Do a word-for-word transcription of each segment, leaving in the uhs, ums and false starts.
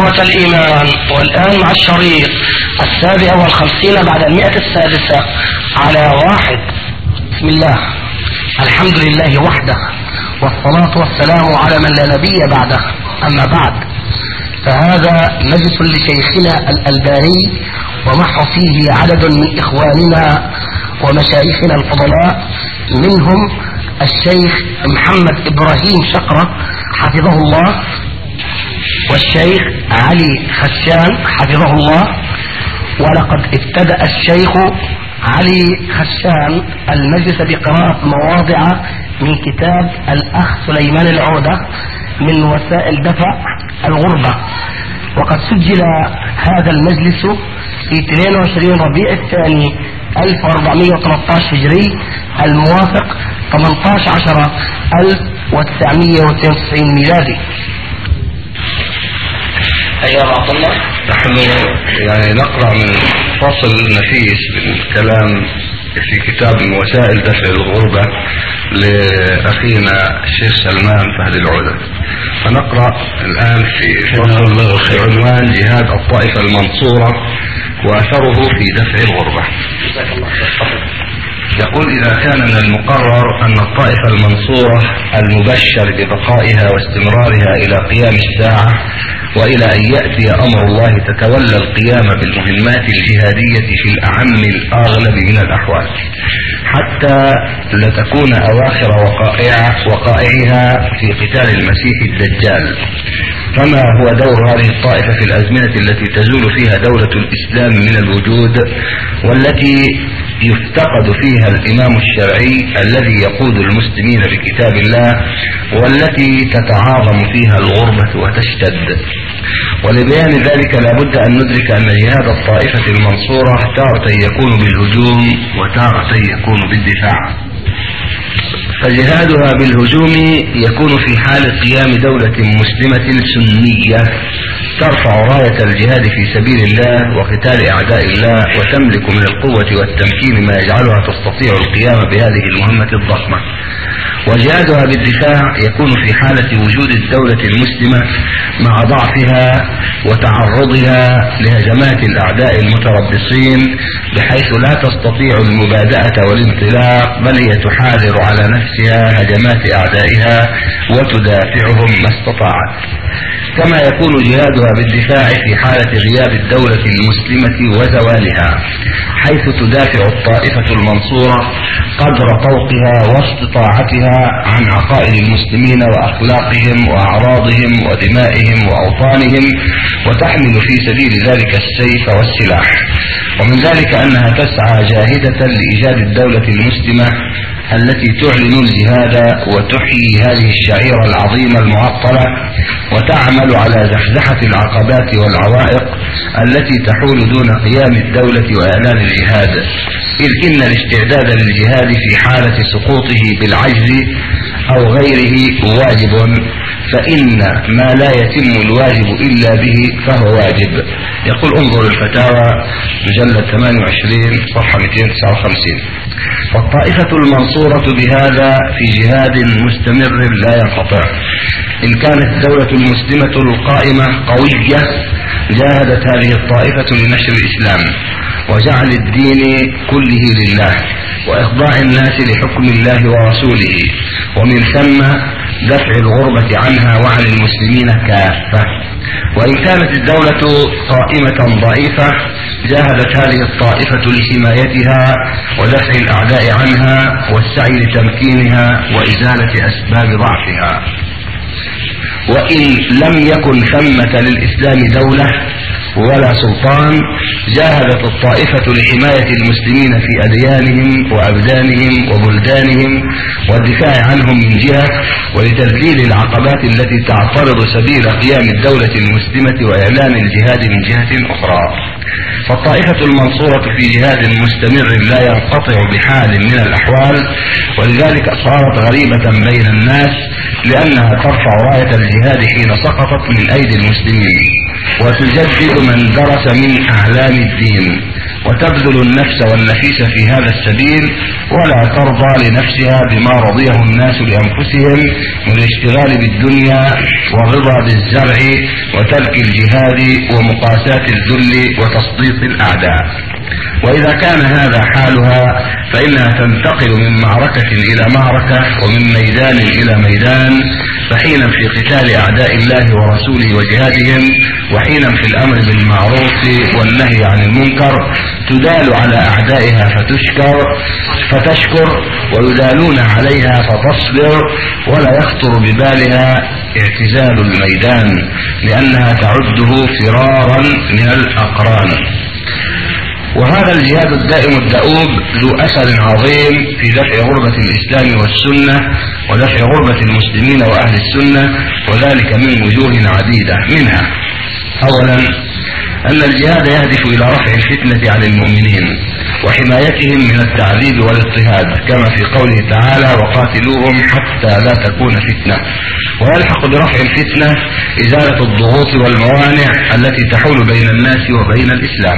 إخوة الإيمان، والآن مع الشريط السابع والخمسين بعد المئة السادسة على واحد. بسم الله، الحمد لله وحده، والصلاة والسلام على من لا نبي بعده. أما بعد، فهذا مجلس لشيخنا الألباني، ومح فيه عدد من إخواننا ومشايخنا الفضلاء، منهم الشيخ محمد إبراهيم شقرة حفظه الله، والشيخ علي خشان حفظه الله. ولقد ابتدأ الشيخ علي خشان المجلس بقراءة مواضع من كتاب الأخ سليمان العودة من وسائل دفع الغربة، وقد سجل هذا المجلس في اثنين وعشرين ربيع الثاني ألف وأربعمائة وثلاثة عشر هجري، الموافق ثمانية عشر ألف وتسعمائة واثنين وتسعين ميلادي. أيها عبد الله، نحن يعني نقرأ من فصل نفيس بالكلام في كتاب من وسائل دفع الغربة لأخينا الشيخ سلمان فهد العودة، فنقرأ الآن في فصل بعنوان جهاد الطائفة المنصورة وأثره في دفع الغربة. يقول: إذا كان من المقرر أن الطائفة المنصورة المبشر ببقائها واستمرارها إلى قيام الساعة وإلى أن يأتي أمر الله تتولى القيام بالمهمات الجهادية في الأعم الأغلب من الأحوال حتى لتكون أواخر وقائع وقائعها في قتال المسيح الدجال، فما هو دور هذه الطائفة في الأزمنة التي تزول فيها دولة الإسلام من الوجود، والتي يفتقد فيها الإمام الشرعي الذي يقود المسلمين بكتاب الله، والتي تتعاظم فيها الغربة وتشتد؟ ولبيان ذلك لا بد أن ندرك أن جهاد الطائفة المنصورة تارة يكون بالهجوم وتارة يكون بالدفاع. فجهادها بالهجوم يكون في حال قيام دولة مسلمة سنية ترفع راية الجهاد في سبيل الله وقتال أعداء الله، وتملك من القوة والتمكين ما يجعلها تستطيع القيام بهذه المهمة الضخمة. وجهادها بالدفاع يكون في حالة وجود الدولة المسلمة مع ضعفها وتعرضها لهجمات الأعداء المتربصين، بحيث لا تستطيع المبادئة والانطلاق، بل هي تحاذر على نفسها هجمات أعدائها وتدافعهم ما استطاعت. كما يكون جهادها بالدفاع في حالة غياب الدولة المسلمة وزوالها، حيث تدافع الطائفة المنصورة قدر طوقها واستطاعتها عن عقائد المسلمين وأخلاقهم وأعراضهم ودمائهم وأوطانهم، وتحمل في سبيل ذلك السيف والسلاح. ومن ذلك أنها تسعى جاهدة لإيجاد الدولة المسلمة التي تعلن الجهاد وتحيي هذه الشعيرة العظيمة المعطلة، وتعمل على زحزحة العقبات والعوائق التي تحول دون قيام الدولة وإعلان الجهاد، إذ إن الاستعداد للجهاد في حالة سقوطه بالعجز أو غيره واجب، فإن ما لا يتم الواجب إلا به فهو واجب. يقول: انظر الفتاوى مجلد ثمانية وعشرين صفحة مئتين وتسعة وخمسين. والطائفة المنصورة بهذا في جهاد مستمر لا ينقطع. إن كانت الدولة المسلمة القائمة قوية، جاهدت هذه الطائفة لنشر الإسلام وجعل الدين كله لله وإخضاع الناس لحكم الله ورسوله، ومن ثم دفع الغربة عنها وعن المسلمين كافة. وإن كانت الدولة قائمة ضعيفة، جاهدت هذه الطائفة لحمايتها ودفع الأعداء عنها والسعي لتمكينها وإزالة أسباب ضعفها. وإن لم يكن ثمة للإسلام دولة ولا سلطان، جاهدت الطائفة لحماية المسلمين في أديانهم وأبدانهم وبلدانهم والدفاع عنهم من جهة، ولتذليل العقبات التي تعترض سبيل قيام الدولة المسلمة وإعلان الجهاد من جهة أخرى. فالطائفة المنصورة في جهاد مستمر لا ينقطع بحال من الأحوال، ولذلك صارت غريبة بين الناس، لأنها ترفع راية الجهاد حين سقطت من أيدي المسلمين، وتجدد من درس من أعلام الدين، وتبذل النفس والنفيس في هذا السبيل، ولا ترضى لنفسها بما رضيه الناس لأنفسهم من الاشتغال بالدنيا والرضا بالزرع وترك الجهاد ومقاساة الذل وتسليط الأعداء. وإذا كان هذا حالها فإنها تنتقل من معركة إلى معركة ومن ميدان إلى ميدان، فحينا في قتال أعداء الله ورسوله وجهادهم، وحينا في الأمر بالمعروف والنهي عن المنكر، تدال على أعدائها فتشكر فتشكر ويدالون عليها فتصبر، ولا يخطر ببالها اعتزال الميدان لأنها تعده فرارا من الأقران. وهذا الجهاد الدائم الدؤوب ذو أثر عظيم في دفع غربة الإسلام والسنة ودفع غربة المسلمين وأهل السنة، وذلك من وجوه عديدة. منها أولا أن الجهاد يهدف إلى رفع الفتنة عن المؤمنين وحمايتهم من التعذيب والاضطهاد، كما في قوله تعالى وقاتلوهم حتى لا تكون فتنة. ويلحق برفع الفتنة إزالة الضغوط والموانع التي تحول بين الناس وبين الإسلام.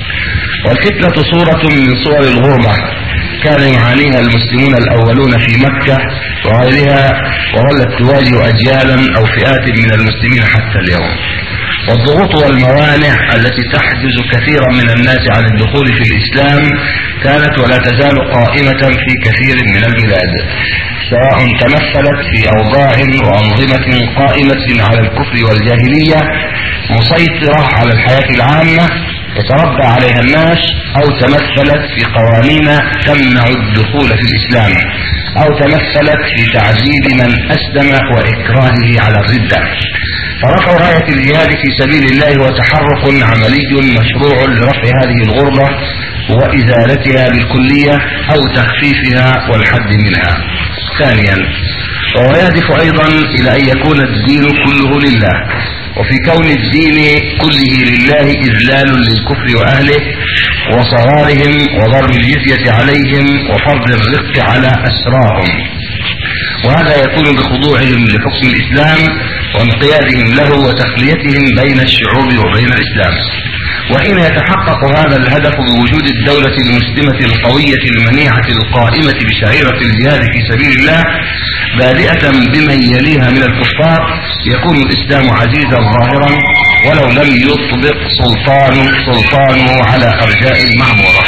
والفتنة صورة من صور الغربة كان يعانيها المسلمون الأولون في مكة وغيرها، وظلت تواجه أجيالا أو فئات من المسلمين حتى اليوم. والضغوط والموانع التي تحجز كثيرا من الناس عن الدخول في الإسلام كانت ولا تزال قائمة في كثير من البلاد، سواء تمثلت في أوضاع وأنظمة قائمة على الكفر والجاهلية مسيطرة على الحياة العامة يتربى عليها الناس، أو تمثلت في قوانين تمنع الدخول في الإسلام، أو تمثلت في تعذيب من أسلم وإكراهه على الردة. فرفع راية الجهاد في سبيل الله هو تحرك عملي مشروع لرفع هذه الغربة وإزالتها بالكلية أو تخفيفها والحد منها. ثانيا، وهو يهدف أيضا إلى أن يكون الدين كله لله، وفي كون الدين كله لله إذلال للكفر وأهله وصغارهم وضرب الجزية عليهم وفرض الرق على أسراهم، وهذا يكون بخضوعهم لحكم الإسلام وانقيادهم له وتخليتهم بين الشعوب وبين الإسلام. وحين يتحقق هذا الهدف بوجود الدولة المسلمة القوية المنيعة القائمة بشعيرة الجهاد في سبيل الله بادئة بمن يليها من الكفار، يكون الإسلام عزيزا ظاهرا ولو لم يطبق سلطان سلطانه على أرجاء المعمورة.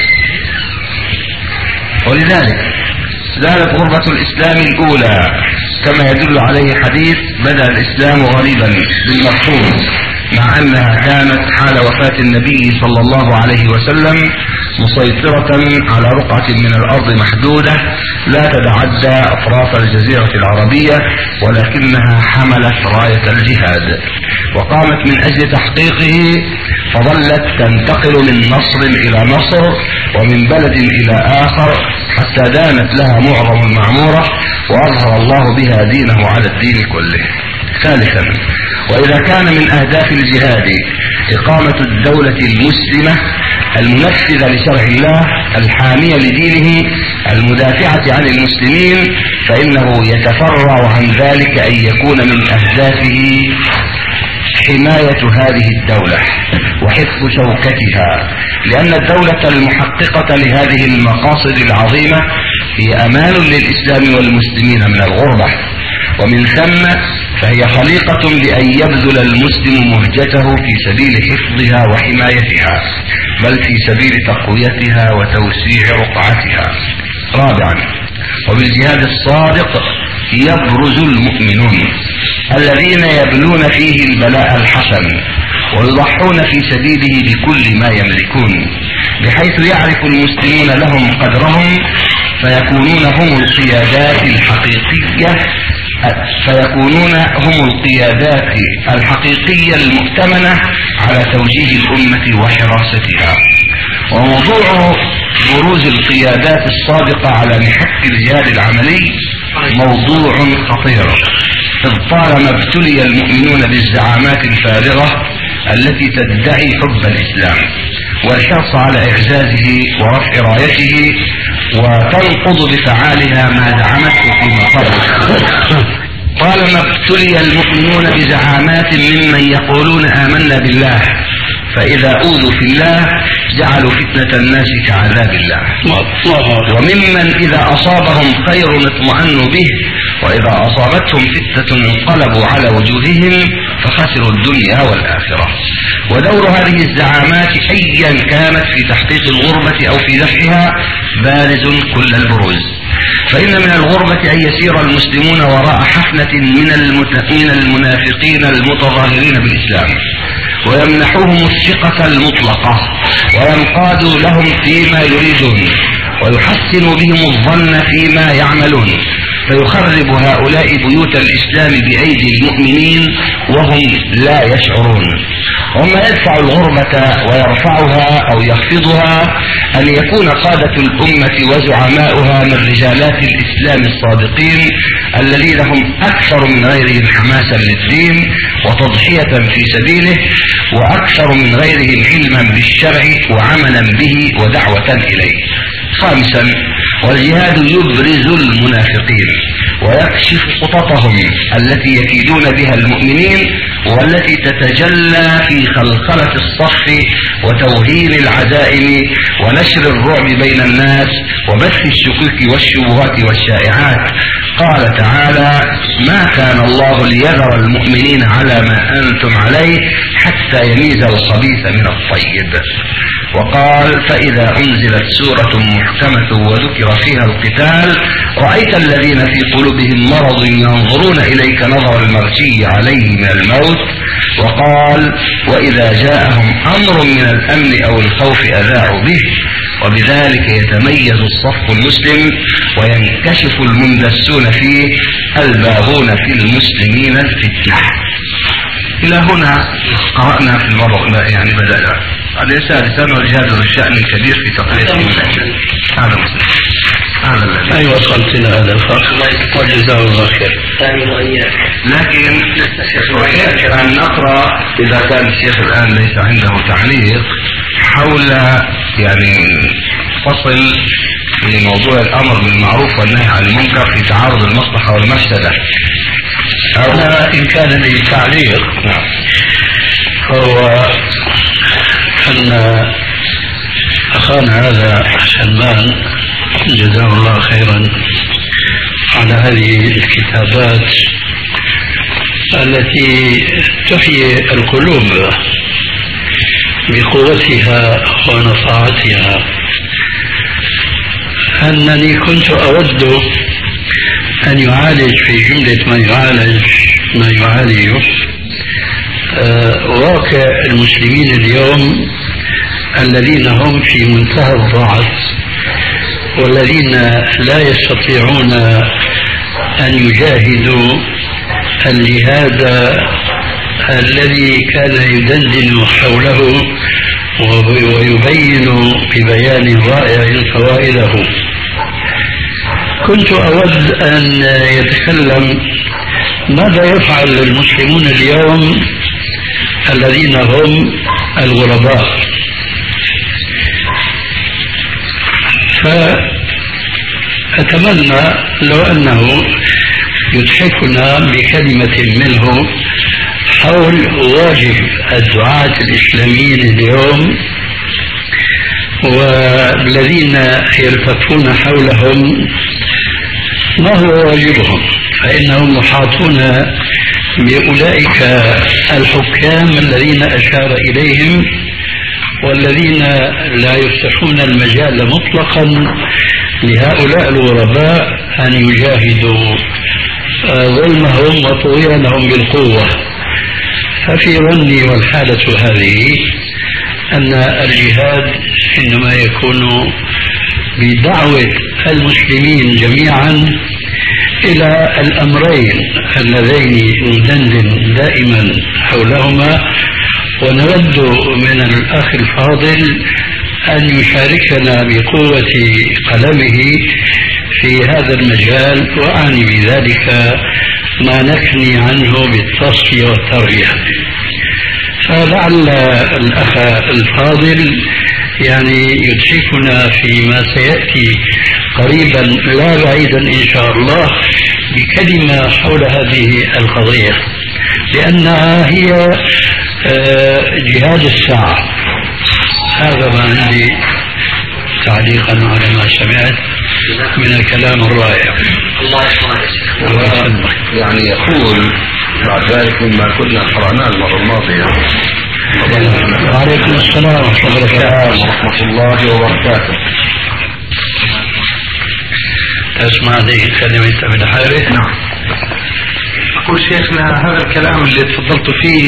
ولذلك زالت غربة الإسلام الأولى كما يدل عليه حديث بدأ الإسلام غريبا بالمفهوم، مع أنها كانت حال وفاة النبي صلى الله عليه وسلم مسيطرة على رقعة من الأرض محدودة لا تتعدى أطراف الجزيرة العربية، ولكنها حملت راية الجهاد وقامت من أجل تحقيقه، فظلت تنتقل من نصر إلى نصر ومن بلد إلى آخر حتى دانت لها معظم المعمورة وأظهر الله بها دينه على الدين كله. ثالثا، وإذا كان من أهداف الجهاد إقامة الدولة المسلمة المنفذة لشرع الله الحامية لدينه المدافعة عن المسلمين، فإنه يتفرع عن ذلك أن يكون من أهدافه حماية هذه الدولة وحفظ شوكتها، لأن الدولة المحققة لهذه المقاصد العظيمة هي أمان للإسلام والمسلمين من الغربة، ومن ثم فهي خليقة بأن يبذل المسلم مهجته في سبيل حفظها وحمايتها، بل في سبيل تقويتها وتوسيع رقعتها. رابعا، وبالجهاد الصادق يبرز المؤمنون الذين يبلون فيه البلاء الحسن ويضحون في سبيله بكل ما يملكون، بحيث يعرف المسلمون لهم قدرهم فيكونون هم القيادات الحقيقية فيكونون هم القيادات الحقيقية المؤتمنة على توجيه الأمة وحراستها. وموضوع بروز القيادات الصادقة على محك الجهاد العملي موضوع خطير، إذ طالما ابتلي المؤمنون بالزعامات الفارغة التي تدعي حب الإسلام والحرص على إعزازه ورفع رايته وتنقض بفعالها ما زعمته فيما قبل. طالما ابتلي المؤمنون بزعامات ممن يقولون آمنا بالله فإذا أوذوا في الله جعلوا فتنة الناس كعذاب الله. وممن إذا أصابهم خير اطمأنوا به وإذا أصابتهم فتنة انقلبوا على وجوههم فخسروا الدنيا والآخرة. ودور هذه الزعامات أيا كانت في تحقيق الغربة أو في دفعها بارز كل البروز. فإن من الغربة أن يسير المسلمون وراء حفنة من, من المنافقين المتظاهرين بالإسلام ويمنحوهم الثقة المطلقة وينقادوا لهم فيما يريدون ويحسنوا بهم الظن فيما يعملون، فيخرب هؤلاء بيوت الإسلام بأيدي المؤمنين وهم لا يشعرون. وما يدفع الغربة ويرفعها أو يخفضها أن يكون قادة الأمة وزعماؤها من رجالات الإسلام الصادقين الذين هم أكثر من غيرهم حماسا للدين وتضحية في سبيله وأكثر من غيرهم علما بالشرع وعملا به ودعوة إليه. خامسا، والجهاد يبرز المنافقين ويكشف خططهم التي يكيدون بها المؤمنين والتي تتجلى في خلخلة الصف وتوهين العزائم ونشر الرعب بين الناس وبث الشكوك والشبهات والشائعات. قال تعالى: ما كان الله ليذر المؤمنين على ما أنتم عليه حتى يميز الخبيث من الطيب. وقال: فإذا أنزلت سورة محكمة وذكر فيها القتال رأيت الذين في قلوبهم مرض ينظرون إليك نظر المغشي عليه من الموت. وقال: وإذا جاءهم أمر من الأمن أو الخوف أذاعوا به. وبذلك يتميز الصف المسلم وينكشف المندسون فيه الباغون في المسلمين الفتنة. إلى هنا قرأنا في المرة يعني بدأنا. الإنسان سنة والجهاد ذو الشأن الكبير في تقرير هذا مسلم. هذا الذي أي وصلت إلى هذا الفرق وجزاه الله خير. لكن صحيح أن نقرأ إذا كان الشيخ الآن ليس عنده تعليق حول يعني فصل في موضوع الأمر بالمعروف والنهي عن المنكر في تعارض المصلحة والمفسدة. أنا إن كان لي تعليق نعم. فهو أن أخانا هذا سلمان جزاه الله خيرا على هذه الكتابات التي تحيي القلوب بقوتها ونصاعتها. أنني كنت أود أن يعالج في جملة ما يعالج ما يعالجه واقع المسلمين اليوم الذين هم في منتهى الضعف والذين لا يستطيعون أن يجاهدوا الجهاد الذي كان يدندن حوله ويبين ببيان رائع فوائده. كنت أود أن يتكلم ماذا يفعل المسلمون اليوم الذين هم الغرباء. فأتمنى لو أنه يتحفنا بكلمة منه حول واجب الدعاة الإسلاميين اليوم والذين يلتفون حولهم ما هو واجبهم، فإنهم محاطون بأولئك الحكام الذين أشار إليهم والذين لا يفتحون المجال مطلقا لهؤلاء الغرباء أن يجاهدوا ظلمهم وطغيانهم بالقوة. ففي ظني والحالة هذه أن الجهاد إنما يكون بدعوة المسلمين جميعا إلى الأمرين اللذين ندندن دائما حولهما، ونود من الأخ الفاضل أن يشاركنا بقوة قلمه في هذا المجال، وأعني بذلك ما نكني عنه بالتصفية والتربية. فلعل الأخ الفاضل يعني يتحفنا فيما سيأتي قريبا لا بعيدا إن شاء الله بكلمة حول هذه القضية، لأنها هي جهاد الساعة، هذا ما عندي تعليقا على ما سمعت من الكلام الرائع. الله يسلمك. يعني يقول بعد ذلك مما كنا قرأناه المرة الماضية. وعليكم السلام ورحمة الله وبركاته. تسمع لي كلمة ابن حارث؟ نعم. أقول شيخنا هذا الكلام اللي تفضلت فيه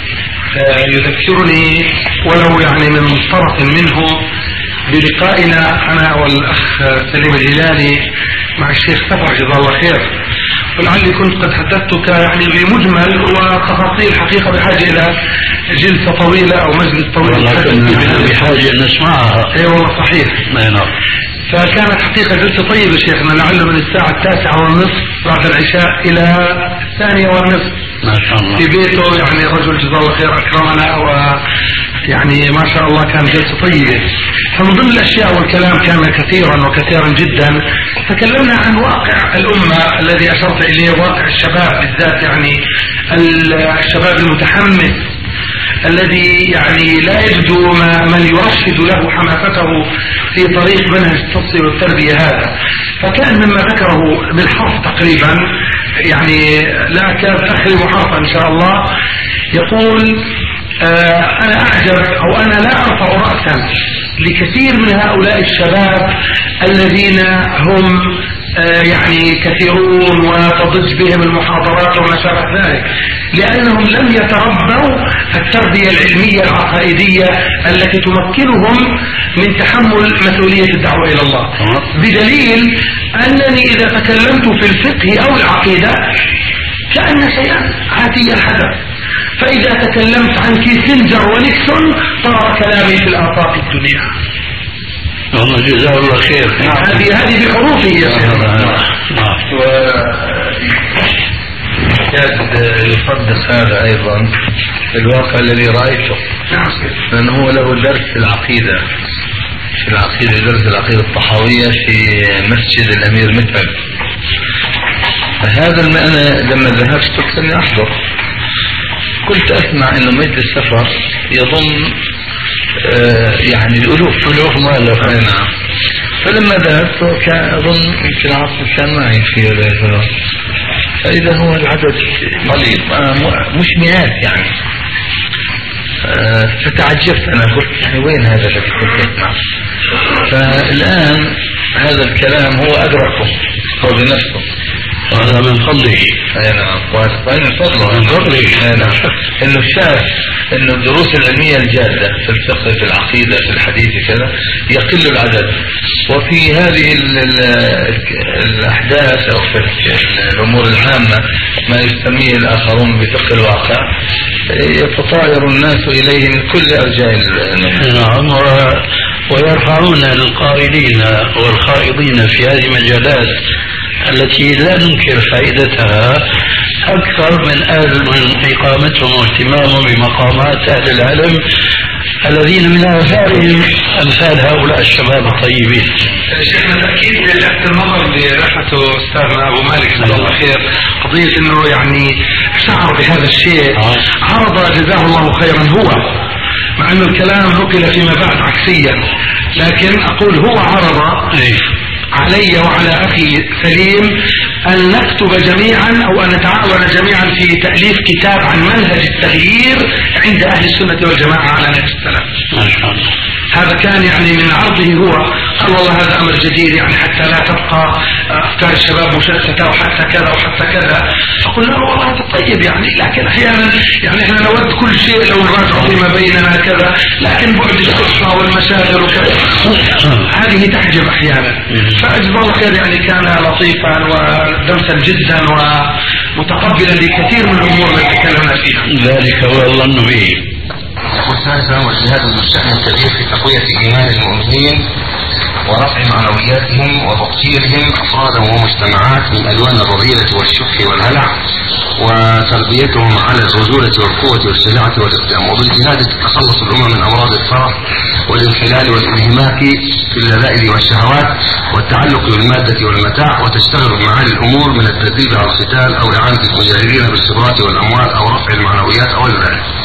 يذكرني ولو يعني من طرف منه بلقائنا أنا والأخ سليم الهلالي مع الشيخ سفر جزاه الله خير، ولعلي كنت قد حدثتك يعني بمجمل وتفاصيل حقيقة بحاجة إلى جلسة طويلة أو مجلس طويل بحاجة أن نسمعها. أي والله صحيح. نعم. فكانت حقيقة جلسة طيبة شيخنا، لعل من الساعة التاسعة والنصف بعد العشاء إلى الثانية والنصف ما شاء الله في بيته. يعني رجل جزاه الله خير أكرمنا، ويعني ما شاء الله كان جلسة طيبة. فمن ضمن الأشياء والكلام كان كثيرا وكثيرا جدا، تكلمنا عن واقع الأمة الذي أشرت إليه، واقع الشباب بالذات، يعني الشباب المتحمس الذي يعني لا يجد من يرشد له حماسته في طريق منهج التصفية والتربية هذا. فكان مما ذكره بالحرف تقريبا، يعني لا أكاد أخرب حرفا إن شاء الله، يقول آه أنا أعجب أو أنا لا أرفع رأسا لكثير من هؤلاء الشباب الذين هم آه يعني كثيرون وتضج بهم المحاضرات وما شابه ذلك، لأنهم لم يتربوا التربية العلمية العقائدية التي تمكنهم من تحمل مسؤولية الدعوة إلى الله. بدليل أنني إذا تكلمت في الفقه أو العقيدة كأن شيئا عادي الحدث، فإذا تكلمت عن كيسنجر ونيكسون طار كلامي في الآفاق الدنيا. والله جزاه الله خير. هذه هذه بحروفه يا شيخ. يكاد يصدق هذا أيضا في الواقع الذي رأيته، لأنه هو له درس في العقيدة في العقيدة درس العقيدة الطحاوية في مسجد الأمير متعب. فهذا أنا لما ذهبت قلت أني أحضر، كنت أسمع أنه مجلس سفر يضم آه يعني الألوف ألوف ما له. نعم. فلما ذهبت كان أظن يمكن عاصم كان معي في هذا، فإذا هو العدد قليل مش مئات يعني. آه فتعجبت أنا، قلت يعني وين هذا الذي كنت أسمع؟ فالآن هذا الكلام هو أدركه هو بنفسه، هذا من فضله. اي نعم، وهذا من فضله من فضله اي نعم، انه شاف انه الدروس العلميه الجاده في الفقه في العقيده في الحديث كذا يقل العدد، وفي هذه ال ال الاحداث او في الامور العامه ما يسميه الاخرون بفقه الواقع يتطاير الناس اليه من كل ارجاء. نعم، ويرفعون القائلين والخائضين في هذه المجالات التي لا ننكر فائدتها أكثر من أهل من إقامتهم واهتمامهم بمقامات أهل العلم الذين من آثارهم أمثال هؤلاء الشباب الطيبين. شيخنا تأكيد لفت النظر اللي رحته أستاذنا أبو مالك جزاه الله خير، قضية إنه يعني شعر بهذا الشيء، عرض جزاه الله خيرا هو، مع إنه الكلام نقل فيما بعد عكسيا، لكن أقول هو عرض علي وعلى أخي سليم أن نكتب جميعا أو أن نتعاون جميعا في تأليف كتاب عن منهج التغيير عند أهل السنة والجماعة على نهج السلف. ما شاء الله. هذا كان يعني من عرضه هو، قال والله هذا أمر جديد يعني حتى لا تبقى أفكار الشباب مشتتة وحتى كذا وحتى كذا. فقلنا له والله هذا طيب يعني، لكن أحيانا يعني إحنا نود كل شيء لو نراجع فيما بيننا كذا، لكن بعد الصحة والمشاغل وكذا هذه تحجب أحيانا. فأجزاه الله خير يعني كان لطيفا ودمسا جدا ومتقبلا لكثير من الأمور التي تكلمنا فيها. ذلك هو الظن به. والثالثا والجهاد المستحيل الكبير في تقوية إيمان المؤمنين ورفع معنوياتهم وتطهيرهم أفرادا ومجتمعات من ألوان الرذيلة والشح والهلع، وتربيتهم على الرجولة والقوة والشجاعة والإقدام. وبالجهاد تتخلص الأمم من أمراض الفرح والانحلال والانهماك في اللذائذ والشهوات والتعلق بالمادة والمتاع، وتشتغل بمعالي الأمور من التدريب على القتال أو إعانة المجاهدين بالخبرات والأموال أو رفع المعنويات أو ذلك.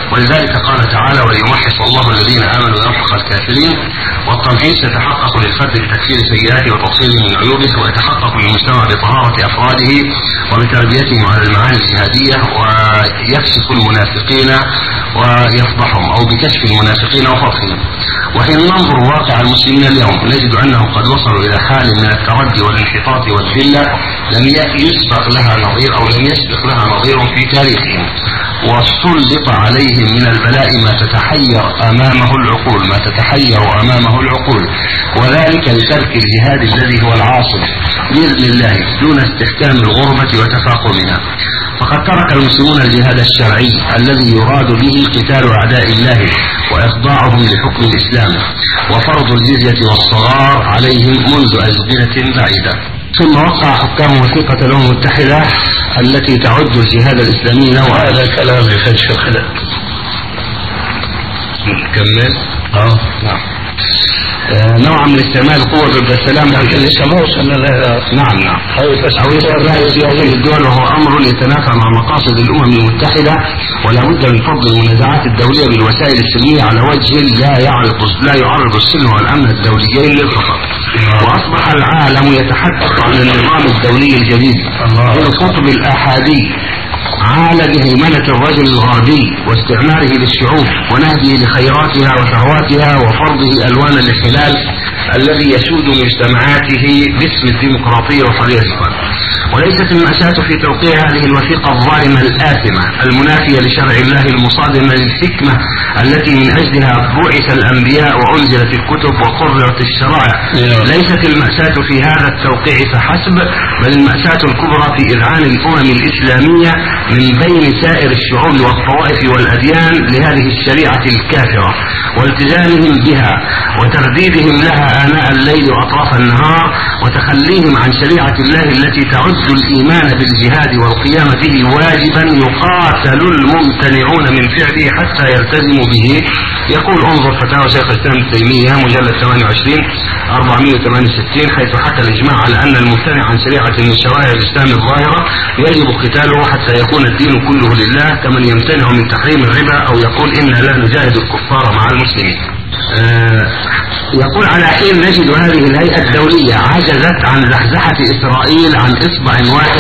ولذلك قال تعالى وليمحص الله الذين آمنوا ويمحق الكافرين. والتمحيص يتحقق للفرد بتكفير سيئاته وتقصيره من عيوبه، ويتحقق للمجتمع بطهارة أفراده وبتربيتهم على المعاني الجهادية، ويكشف المنافقين ويفضحهم، أو بكشف المنافقين وفضحهم. وحين ننظر واقع المسلمين اليوم نجد أنهم قد وصلوا إلى حال من التردي والانحطاط والذلة لم يسبق لها نظير أو لم يسبق لها نظير في تاريخهم، وسلط عليهم من البلاء ما تتحير أمامه العقول ما تتحير أمامه العقول وذلك لترك الجهاد الذي هو العاصف بإذن الله دون استحكام الغربة وتفاقمها. فقد ترك المسلمون الجهاد الشرعي الذي يراد به قتال أعداء الله وإخضاعهم لحكم الإسلام وفرض الجزية والصغار عليهم منذ أزمنة بعيدة. ثم وقع حكام وثيقة الأمم المتحدة التي تعد الجهاد الإسلامي نوعا. هذا كلام لفتش الخلق. نكمل. اه نعم. نوعا من استعمال القوة ضد السلام لسه ما وصلنا لها. نعم نعم أو استعمال السياسي للدول، وهو أمر يتنافى مع مقاصد الأمم المتحدة، ولا بد من فض المنازعات الدولية بالوسائل السلمية على وجه لا يعرض لا يعرض السلم والأمن الدوليين للخطر. وأصبح العالم يتحدث عن النظام الدولي الجديد في القطب الآحادي عال بهيمنة الرجل الغربي واستعماره للشعوب ونهبه لخيراتها وثرواتها وفرضه ألوان الاحتلال الذي يسود مجتمعاته باسم الديمقراطية وحرية الفرد. وليست المأساة في توقيع هذه الوثيقة الظالمة الآثمة المنافية لشرع الله المصادمة للحكمة التي من أجلها بعث الأنبياء وأنزلت الكتب وقررت الشرائع. ليست المأساة في هذا التوقيع فحسب، بل المأساة الكبرى في إذعان الأمم الإسلامية من بين سائر الشعوب والطوائف والأديان لهذه الشريعة الكافرة والتزامهم بها وترديدهم لها آناء الليل وأطراف النهار وتخليهم عن شريعة الله التي تعد الإيمان بالجهاد والقيام به واجبا يقاتل الممتنعون من فعله حتى يلتزموا به. يقول انظر فتاوى شيخ الإسلام ابن تيمية مجلد ثمانية وعشرين أربعمائة وثمانية وستين حيث حكى الإجماع على أن الممتنع عن شريعة من شرائع الإسلام الظاهرة يجب قتاله حتى يكون الدين كله لله، كمن يمتنع من تحريم الربا أو يقول إنا لا نجاهد الكفار مع المسلمين. آه يقول على حين نجد هذه الهيئة الدولية عجزت عن زحزحة إسرائيل عن إصبع واحد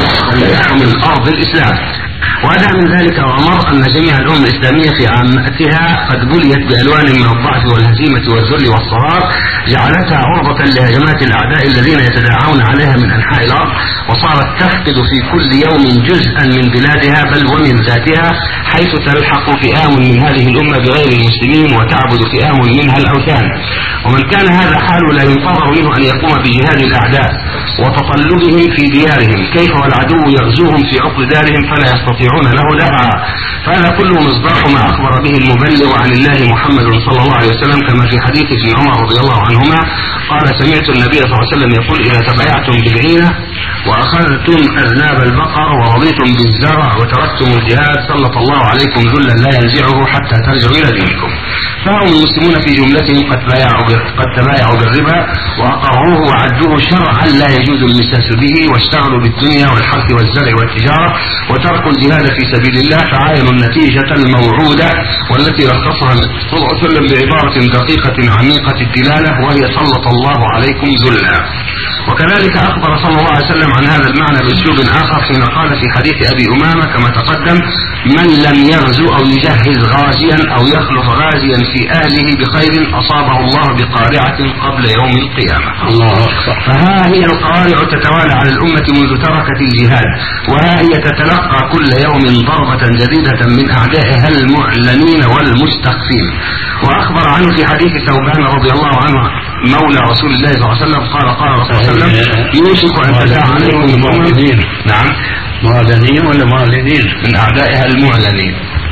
من أرض الإسلام. وأدعى من ذلك وأمر أن جميع الأمم الإسلامية في عامتها قد بليت بألوان من الضعف والهزيمة والذل والصغار جعلتها عرضة لهجمات الأعداء الذين يتداعون عليها من أنحاء الأرض، وصارت تفقد في كل يوم جزءا من بلادها بل ومن ذاتها، حيث تلحق فئام من هذه الأمة بغير المسلمين وتعبد فئام منها الأوثان. ومن كان هذا حاله لا ينتظر منه أن يقوم بجهاد الأعداء وتطلبهم في ديارهم، كيف والعدو يغزوهم في عقر دارهم فلا يستطيعون له دفعا. فهذا كله مصداق ما أخبر به المبلغ عن الله محمد صلى الله عليه وسلم، كما في حديث ابن عمر رضي الله عنهما قال سمعت النبي صلى الله عليه وسلم يقول إذا تبايعتم بالعينة وأخذتم أذناب البقر ورضيتم بالزرع وتركتم الجهاد سلط الله عليكم ذلا لا ينزعه حتى ترجعوا إلى دينكم. فهم المسلمون في جملتهم قد بايعوا قد تبايعوا بالربا وأقروه وعدوه شرعا لا يجوز المساس به، واشتغلوا بالدنيا والحرث والزرع والتجارة وتركوا الجهاد في سبيل الله، فعاينوا النتيجة الموعودة والتي لخصها صلى الله عليه وسلم بعبارة دقيقة عميقة الدلالة وهي سلط الله عليكم ذلا. وكذلك أخبر صلى الله عليه وسلم عن هذا المعنى بأسلوب آخر حين قال في حديث أبي أمامة كما تقدم من لم يغزو أو يجهز غازيا أو يخلف غازيا في أهله بخير أصابه الله بقارعة قبل يوم القيامة. الله أكبر. فها هي القوارع تتوالى على الأمة منذ تركت الجهاد، وها هي تتلقى كل يوم ضربة جديدة من أعدائها المعلنين والمستخفين. وأخبر عنه في حديث ثوبان رضي الله عنه مولى رسول الله صلى الله عليه وسلم قال قال رسول الله صلى الله عليه وسلم يوشك أن تداعى عليكم المعلنين. نعم معلنين ولا معلنين؟ من أعدائها المعلنين.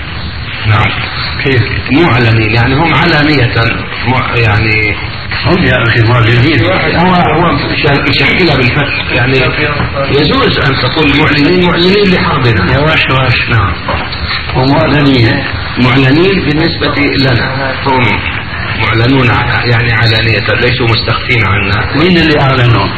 نعم كيف معلنين؟ يعني هم علانية يعني هم يا أخي معلنين. هو هو مشكلة بالفتح يعني يجوز أن تقول معلنين معلنين لحربنا يا واش واش. نعم ومعلنين معلنين بالنسبة لنا هم معلنون يعني علانية ليسوا مستخفين عنا. مين اللي أعلنوا؟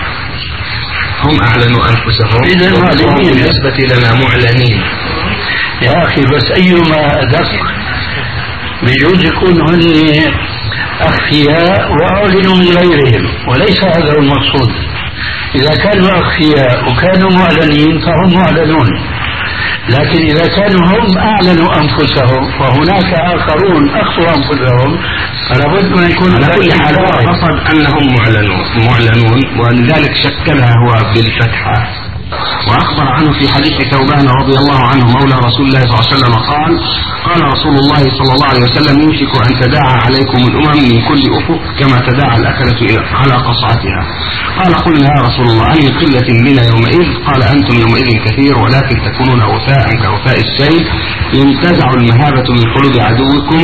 هم أعلنوا أنفسهم. إذا بالنسبة لنا معلنين يا أخي بس أيما أدق بيجوز يكون هن أخفياء وأعلنوا من غيرهم، وليس هذا هو المقصود. إذا كانوا أخفياء وكانوا معلنين فهم معلنون، لكن إذا كانوا هم أعلنوا أنفسهم فهناك آخرون أخفوا أنفسهم، فلا بد أن يكون على كل حال قصد أنهم معلنون معلنون ولذلك شكلها هو بالفتحة. وأخبر عنه في حديث ثوبان رضي الله عنه مولى رسول الله صلى الله عليه وسلم قال: قال رسول الله صلى الله عليه وسلم: يوشك أن تداعى عليكم الأمم من كل أفق كما تداعى الأكلة على قصعتها. قال: قلنا يا رسول الله أي قلة بنا يومئذ؟ قال: أنتم يومئذ كثير ولكن تكونون غثاء كغثاء السيل ينتزع المهابة من قلوب عدوكم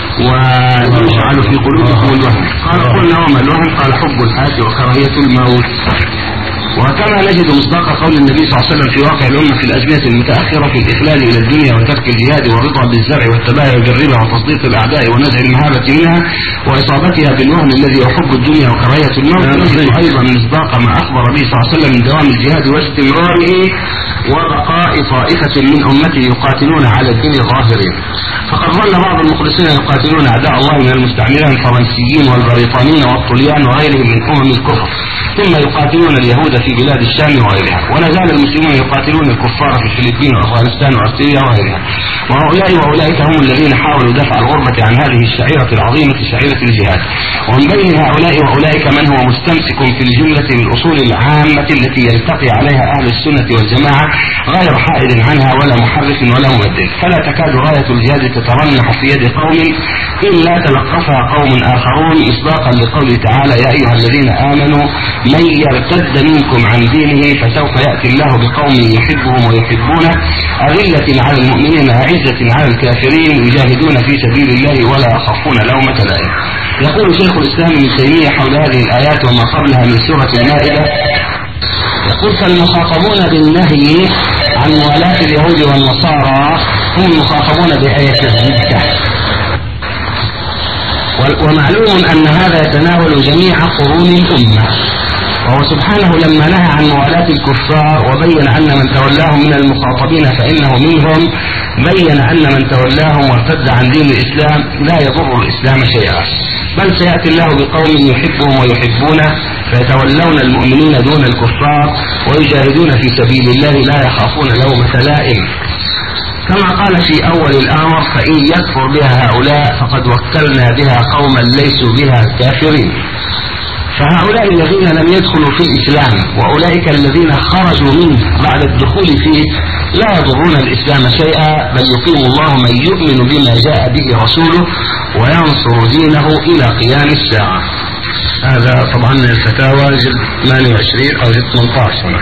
ويجعل في قلوبكم الوهن. قال: قلنا وما الوهن؟ قال: حب الحياة وكراهية الموت. وكما نجد مصداق قول النبي صلى الله عليه وسلم في واقع الأمة في الأزمنة المتأخرة في الإخلال إلى الدنيا وترك الجهاد والرضا بالزرع والتباهي بالربا وتصديق الأعداء ونزع المهابة منها وإصابتها بالوهن الذي يحب الدنيا وكراهية الموت، نجد أيضا مصداق ما أخبر به صلى الله عليه وسلم من دوام الجهاد واستمراره وبقاء طائفة من أمته يقاتلون على الدين ظاهرين. فقد ظل بعض المخلصين يقاتلون أعداء الله من المستعمرين الفرنسيين والبريطانيين والطليان وغيرهم من أمم الكفر، ثم يقاتلون اليهود في بلاد الشام وغيرها، ولا زال المسلمون يقاتلون الكفار في الفلبين وأفغانستان وأستراليا وغيرها. وهؤلاء وأولئك هم الذين حاولوا دفع الغربة عن هذه الشعيرة العظيمة شعيرة الجهاد. ومن بين هؤلاء وأولئك من هو مستمسك في الجملة بالأصول العامة التي يلتقي عليها أهل السنة والجماعة غير حائد عنها ولا محرف ولا مبدل، فلا تكاد راية الجهاد تترنح في يد قوم إلا تلقفها قوم آخرون، مصداقا لقوله تعالى: يا أيها الذين آمنوا من يرتد منكم عن دينه فسوف يأتي الله بقوم يحبهم ويحبونه أذلة على المؤمنين أعزة على الكافرين يجاهدون في سبيل الله ولا يخافون لومة لائم. يقول شيخ الإسلام ابن تيمية حول هذه الآيات وما قبلها من سورة المائدة، يقول: فالمخاطبون بالنهي عن موالاة اليهود والنصارى هم المخاطبون بآية الردة. ومعلوم أن هذا يتناول جميع قرون الأمة، وهو سبحانه لما نهى عن موالاة الكفار وبين أن من تولاهم من المخاطبين فإنه منهم، بين أن من تولاهم وارتد عن دين الإسلام لا يضر الإسلام شيئا، بل سيأتي الله بقوم يحبهم ويحبونه فيتولون المؤمنين دون الكفار ويجاهدون في سبيل الله لا يخافون لومة لائم. كما قال في أول الأمر: فإن يكفر بها هؤلاء فقد وكلنا بها قوما ليسوا بها كافرين. فهؤلاء الذين لم يدخلوا في الإسلام وأولئك الذين خرجوا منه بعد الدخول فيه لا يضرون الإسلام شيئا، بل يقيم الله من يؤمن بما جاء به رسوله وينصر دينه إلى قيام الساعة. هذا طبعا الفتاوى جلد ثمانية وعشرين أو جلد ثمانية عشر.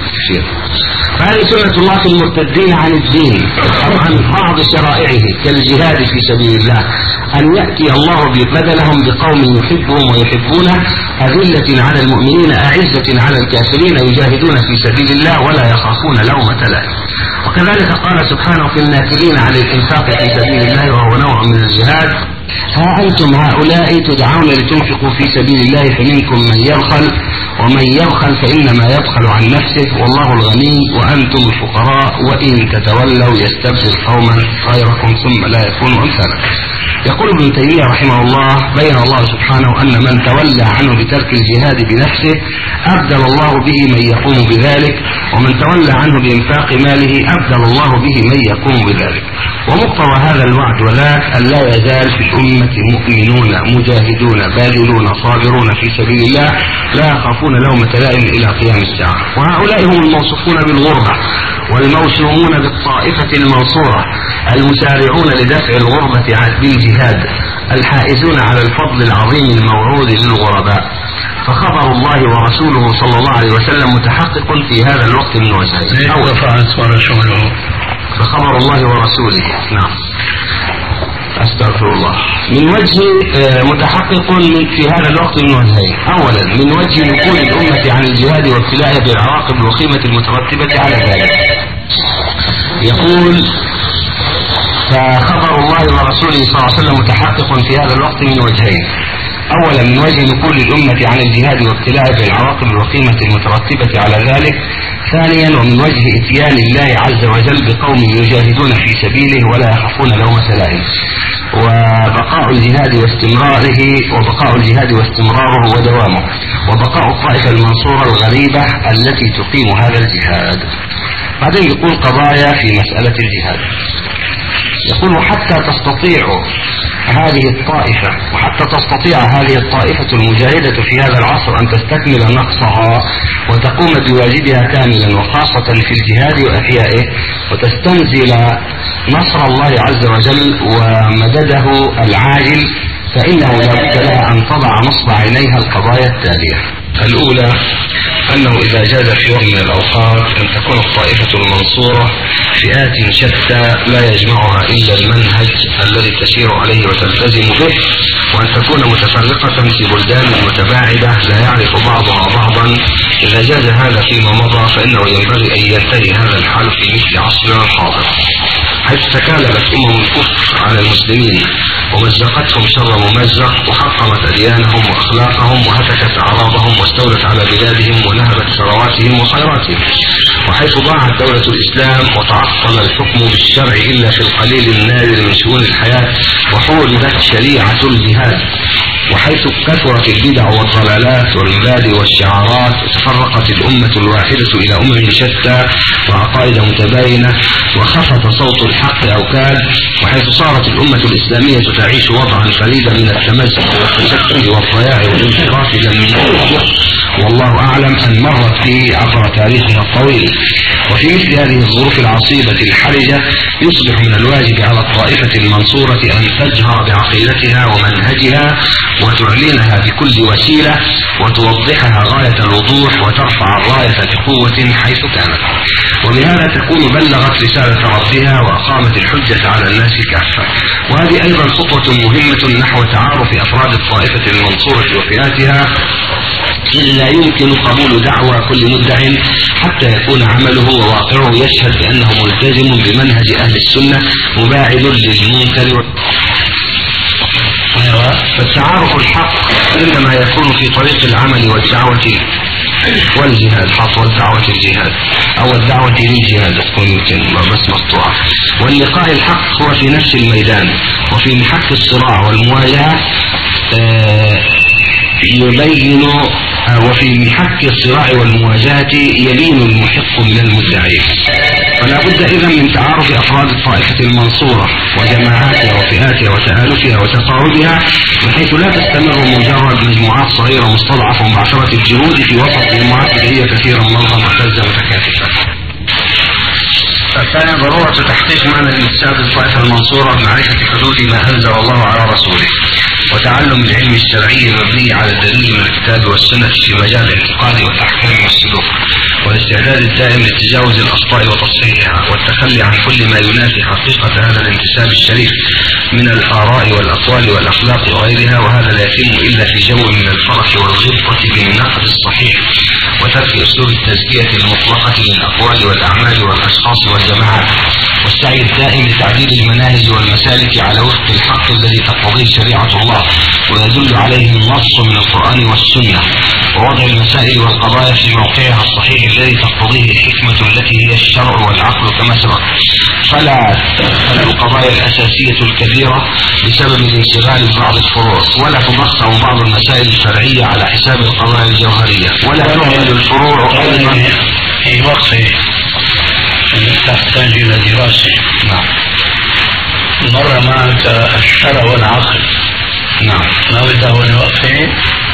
فهذه سنة الله في المرتدين عن الدين. طبعا بعض شرائعه كالجهاد في سبيل الله أن يأتي الله بدلهم بقوم يحبهم ويحبونه أذلة على المؤمنين أعزة على الكافرين يجاهدون في سبيل الله ولا يخافون لومة لائم. وكذلك قال سبحانه: في الناكلين على الإنفاق في سبيل الله وهو نوع من الجهاد: ها أنتم هؤلاء تدعون لتنفقوا في سبيل الله فمنكم من يبخل ومن يبخل فإنما يبخل عن نفسه والله الغني وأنتم الفقراء وإن تتولوا يستبدل قوما غيركم ثم لا يكونوا أمثالكم. يقول ابن تيمية رحمه الله: بين الله سبحانه أن من تولى عنه بترك الجهاد بنفسه أبدل الله به من يقوم بذلك، ومن تولى عنه بإنفاق ماله أبدل الله به من يقوم بذلك. ومقتضى هذا الوعد وذاك أن لا يزال في الأمة مؤمنون مجاهدون باذلون صابرون في سبيل الله لا يخافون لومة لائم إلى قيام الساعة. وهؤلاء هم الموصوفون بالغربة والموسومون بالطائفة المنصورة المسارعون لدفع الغربة بالجهاد الحائزون على الفضل العظيم الموعود للغرباء. فخبر الله ورسوله صلى الله عليه وسلم متحقق في هذا الوقت من وجهين. أول ورسوله فخبر الله ورسوله نعم أستغفر الله من وجه متحقق في هذا الوقت من وجهين. أولا من وجه نقول الأمة عن الجهاد وابتلاءها بالعواقب الوخيمة المترتبة على ذلك. يقول: فخبر الله ورسوله صلى الله عليه وسلم متحقق في هذا الوقت من وجهين. أولا من وجه نقول الأمة عن الجهاد وابتلاءها بالعواقب الوخيمة المترتبة على ذلك، ثانيا ومن وجه إتيان الله عز وجل بقوم يجاهدون في سبيله ولا يخافون لومة لائم، وبقاء الجهاد واستمراره وبقاء الجهاد واستمراره ودوامه، وبقاء الطائفة المنصورة الغريبة التي تقيم هذا الجهاد. بعدين يقول قضايا في مسألة الجهاد، يقول حتى تستطيع هذه الطائفة وحتى تستطيع هذه الطائفة المجاهدة في هذا العصر أن تستكمل نقصها وتقوم بواجبها كاملا وخاصة في الجهاد وإحيائه وتستنزل نصر الله عز وجل ومدده العاجل، فإنه لا بد لها أن تضع نصب عينيها القضايا التالية. الأولى أنه إذا جاز في وقت من الأوقات أن تكون الطائفة المنصورة فئات شتى لا يجمعها إلا المنهج الذي تسير عليه وتلتزم به، وأن تكون متفرقة في بلدان متباعدة لا يعرف بعضها بعضا. إذا جاز هذا فيما مضى فإنه ينبغي أن ينتهي هذا الحال في مثل عصرنا الحاضر، حيث تكالبت أمم الكفر على المسلمين ومزقتهم شر ممزق وحطمت أديانهم وأخلاقهم وهتكت أعراضهم واستولت على بلادهم ونهبت ثرواتهم وخيراتهم، وحيث ضاعت دولة الإسلام وتعطل الحكم بالشرع إلا في القليل النادر من شؤون الحياة وحوربت شريعة الجهاد، وحيث كثرت البدع والضلالات والمبادئ والشعارات وتفرقت الأمة الواحدة إلى أمم شتى وعقائد متباينة وخفت صوت الحق أوكاد، وحيث صارت الأمة الإسلامية تعيش وضعا فريدا من التمزق والتشتت والضياع والانحراف لم يكن والله أعلم أن مرت فيه عبر تاريخها الطويل. وفي مثل هذه الظروف العصيبة الحرجة يصبح من الواجب على الطائفة المنصورة أن تجهر بعقيدتها ومنهجها وتعلنها بكل وسيلة وتوضحها غاية الوضوح وترفع الراية بقوة حيث كانت، وبهذا تكون بلغت رسالة ربها وأقامت الحجة على الناس كافة. وهذه أيضا خطوة مهمة نحو تعارف أفراد الطائفة المنصورة وفئاتها، إذ لا يمكن قبول دعوى كل مدع حتى يكون عمله وواقعه يشهد بأنه ملتزم بمنهج أهل السنة مباعد للمنكر. فالتعارف الحق إنما يكون في طريق العمل والدعوة والجهاد، حصر الدعوة الجهاد أو الدعوة للجهاد تكون يمكن بس مقطوعة، واللقاء الحق هو في نفس الميدان وفي محك الصراع والمواجهة يبين وفي محك الصراع والمواجهة يلين المحق من المدعي. فلا بد إذا من تعارف أفراد الطائفة المنصورة وجماعاتها وفئاتها وتآلفها وتقاعدها، بحيث لا تستمر مجرد مجموعات صغيرة مستضعفة ومعشرة الجهود في وسط مجموعات بدعية كثيرة منظمة معتزة متكاتفة. الثاني ضرورة تحقيق معنى الانتساب للطائفة المنصورة بمعرفة حدود ما أنزل الله على رسوله، وتعلم العلم الشرعي المبني على الدليل من الكتاب والسنة في مجال الاعتقاد والأحكام والسلوك، والاستعداد الدائم لتجاوز الأخطاء وتصحيحها، والتخلي عن كل ما ينافي حقيقة هذا الانتساب الشريف من الآراء والأقوال والأخلاق وغيرها، وهذا لا يتم إلا في جو من الفرح والغبطة بالنقد الصحيح وترك أسلوب التزكية المطلقة للأقوال والأعمال والأشخاص والجماعات، والسعي الدائم لتعديل المناهج والمسالك على وفق الحق الذي تقتضيه شريعة الله ويدل عليه النص من القرآن والسنة، ووضع المسائل والقضايا في موقعها الصحيح الذي تقتضيه الحكمة التي هي الشرع والعقل كما سبق، فلا تدخل القضايا الأساسية الكبيرة بسبب الانشغال ببعض الفروع، ولا تضخم بعض المسائل الفرعية على حساب القضايا الجوهرية، ولا تهمل الفروع أيضا في وقت تحتاج إلى دراسة. نعم. مرة معك الشرع والعقل. نعم. ما بده وقفه؟